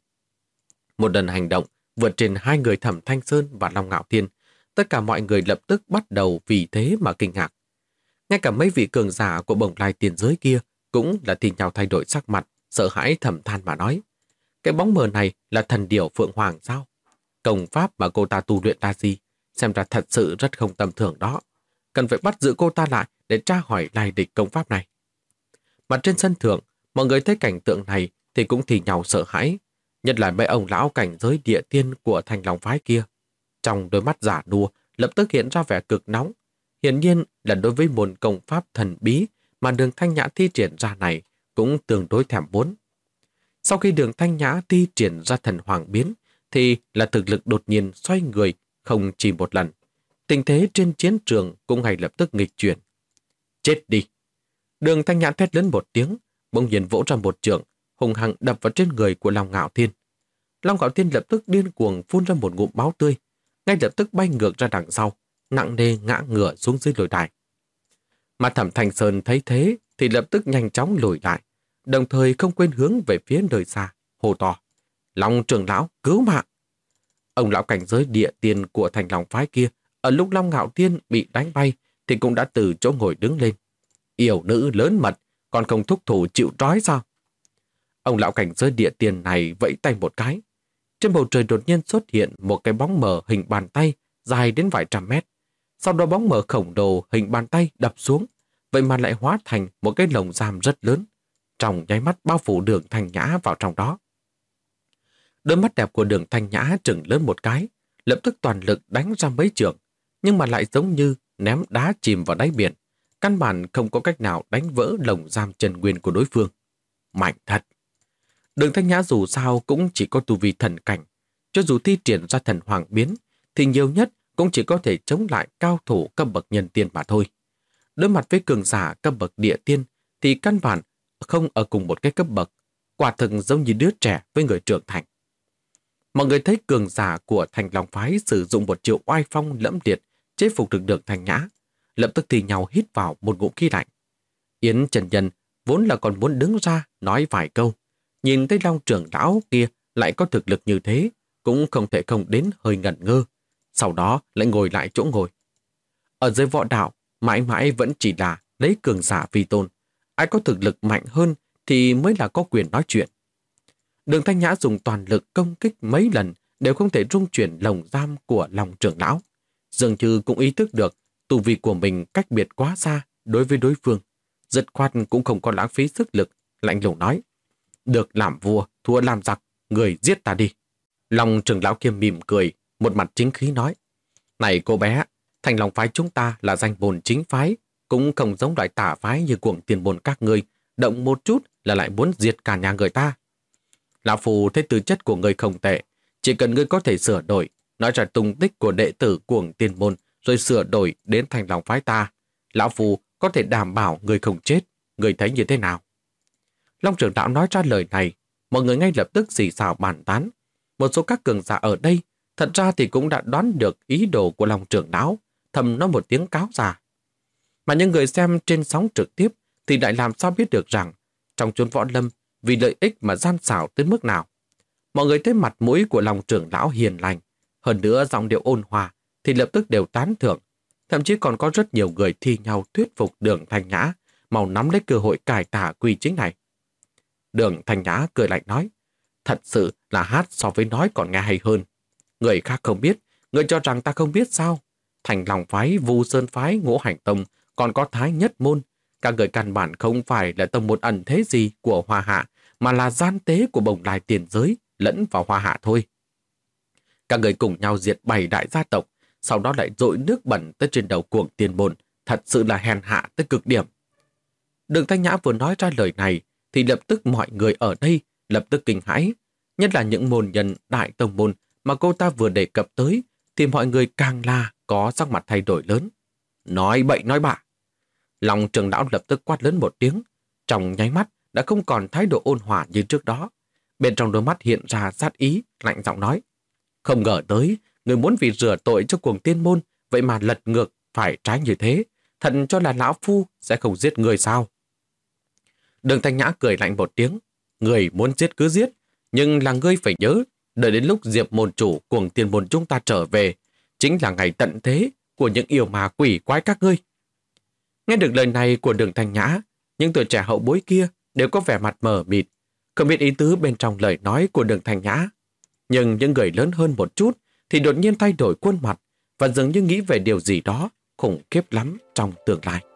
Một lần hành động vượt trên hai người Thẩm Thanh Sơn và Long Ngạo Thiên, tất cả mọi người lập tức bắt đầu vì thế mà kinh ngạc. Ngay cả mấy vị cường giả của bồng lai tiền giới kia cũng là thì nhau thay đổi sắc mặt, sợ hãi thầm than mà nói. Cái bóng mờ này là thần điểu phượng hoàng sao? Công pháp mà cô ta tu luyện ra gì? Xem ra thật sự rất không tầm thường đó. Cần phải bắt giữ cô ta lại để tra hỏi lai lịch công pháp này. Mà trên sân thượng, mọi người thấy cảnh tượng này thì cũng thì nhau sợ hãi. Nhất là mấy ông lão cảnh giới địa tiên của Thanh Long phái kia. Trong đôi mắt giả đua lập tức hiện ra vẻ cực nóng. Hiển nhiên là đối với môn công pháp thần bí mà Đường Thanh Nhã thi triển ra này cũng tương đối thèm muốn. Sau khi Đường Thanh Nhã thi triển ra thần hoàng biến thì là thực lực đột nhiên xoay người không chỉ một lần. Tình thế trên chiến trường cũng ngay lập tức nghịch chuyển. Chết đi! Đường Thanh Nhã thét lớn một tiếng, bỗng nhiên vỗ ra một trượng, hùng hăng đập vào trên người của Long Ngạo Thiên. Long Ngạo Thiên lập tức điên cuồng phun ra một ngụm máu tươi, ngay lập tức bay ngược ra đằng sau, nặng nề ngã ngửa xuống dưới lôi đài. Mà Thẩm Thanh Sơn thấy thế thì lập tức nhanh chóng lùi lại, đồng thời không quên hướng về phía nơi xa, hô to. Long trưởng lão, cứu mạng! Ông lão cảnh giới địa tiên của Thành Long phái kia, ở lúc Long Ngạo Thiên bị đánh bay thì cũng đã từ chỗ ngồi đứng lên. Yểu nữ lớn mật, còn không thúc thủ chịu trói sao? Ông lão cảnh giới địa tiên này vẫy tay một cái. Trên bầu trời đột nhiên xuất hiện một cái bóng mờ hình bàn tay dài đến vài trăm mét. Sau đó bóng mờ khổng lồ hình bàn tay đập xuống, vậy mà lại hóa thành một cái lồng giam rất lớn, trong nháy mắt bao phủ Đường Thanh Nhã vào trong đó. Đôi mắt đẹp của Đường Thanh Nhã trừng lớn một cái, lập tức toàn lực đánh ra mấy trường, nhưng mà lại giống như ném đá chìm vào đáy biển. Căn bản không có cách nào đánh vỡ lồng giam chân nguyên của đối phương. Mạnh thật! Đường Thanh Nhã dù sao cũng chỉ có tu vi thần cảnh. Cho dù thi triển ra thần hoàng biến, thì nhiều nhất cũng chỉ có thể chống lại cao thủ cấp bậc nhân tiên mà thôi. Đối mặt với cường giả cấp bậc địa tiên, thì căn bản không ở cùng một cái cấp bậc. Quả thực giống như đứa trẻ với người trưởng thành. Mọi người thấy cường giả của Thành Long phái sử dụng một chiêu oai phong lẫm liệt chế phục được Đường Thanh Nhã, lập tức thì nhau hít vào một ngụm khí lạnh. Yến Trần Nhân vốn là còn muốn đứng ra nói vài câu, nhìn thấy Long trưởng lão kia lại có thực lực như thế, cũng không thể không đến hơi ngẩn ngơ, sau đó lại ngồi lại chỗ ngồi. Ở dưới võ đạo, mãi mãi vẫn chỉ là lấy cường giả vi tôn, ai có thực lực mạnh hơn thì mới là có quyền nói chuyện. Đường Thanh Nhã dùng toàn lực công kích mấy lần đều không thể rung chuyển lồng giam của Long trưởng lão. Dường như cũng ý thức được tu vi của mình cách biệt quá xa đối với đối phương. Dứt khoát cũng không có lãng phí sức lực, lạnh lùng nói: được làm vua, thua làm giặc, người giết ta đi. Long trưởng lão kia mỉm cười, một mặt chính khí nói: này cô bé, Thành Long phái chúng ta là danh bồn chính phái, cũng không giống loại tả phái như Cuồng Tiền Bồn các ngươi, động một chút là lại muốn diệt cả nhà người ta. Lão Phu thấy tư chất của ngươi không tệ, chỉ cần ngươi có thể sửa đổi, nói ra tung tích của đệ tử Cuồng Tiền Bồn rồi sửa đổi đến Thành Long phái ta, Lão Phu có thể đảm bảo ngươi không chết. Ngươi thấy như thế nào? Long trưởng lão nói ra lời này, mọi người ngay lập tức xì xào bàn tán. Một số các cường giả ở đây thật ra thì cũng đã đoán được ý đồ của Long trưởng lão, thầm nói một tiếng cáo già. Mà những người xem trên sóng trực tiếp thì lại làm sao biết được rằng trong chốn võ lâm vì lợi ích mà gian xảo tới mức nào. Mọi người thấy mặt mũi của Long trưởng lão hiền lành, hơn nữa giọng điệu ôn hòa thì lập tức đều tán thưởng. Thậm chí còn có rất nhiều người thi nhau thuyết phục Đường Thanh Nhã mau nắm lấy cơ hội cải tà quy chính này. Đường Thanh Nhã cười lạnh nói: thật sự là hát so với nói còn nghe hay hơn. Người khác không biết, người cho rằng ta không biết sao? Thành Long phái, Vu Sơn phái, Ngũ Hành tông, còn có Thái Nhất môn, các người căn bản không phải là tông môn ẩn thế gì của Hoa Hạ, mà là gian tế của Bồng Lai tiền giới lẫn vào Hoa Hạ thôi. Các người cùng nhau diệt 7 đại gia tộc, sau đó lại dội nước bẩn tới trên đầu Cuồng Tiền Bồn, thật sự là hèn hạ tới cực điểm. Đường Thanh Nhã vừa nói ra lời này thì lập tức mọi người ở đây lập tức kinh hãi, nhất là những môn nhân đại tông môn mà cô ta vừa đề cập tới thì mọi người càng là có sắc mặt thay đổi lớn. Nói bậy nói bạ. Long trưởng lão lập tức quát lớn một tiếng, trong nháy mắt đã không còn thái độ ôn hòa như trước đó. Bên trong đôi mắt hiện ra sát ý, lạnh giọng nói: không ngờ tới, người muốn vì rửa tội cho Cuồng Tiên môn, vậy mà lật ngược phải trái như thế, thật cho là lão phu sẽ không giết người sao? Đường Thanh Nhã cười lạnh một tiếng: người muốn giết cứ giết, nhưng là ngươi phải nhớ, đợi đến lúc Diệp môn chủ Cuồng Tiên môn chúng ta trở về, chính là ngày tận thế của những yêu ma quỷ quái các ngươi. Nghe được lời này của Đường Thanh Nhã, những tuổi trẻ hậu bối kia đều có vẻ mặt mờ mịt, không biết ý tứ bên trong lời nói của Đường Thanh Nhã. Nhưng những người lớn hơn một chút thì đột nhiên thay đổi khuôn mặt và dường như nghĩ về điều gì đó khủng khiếp lắm trong tương lai.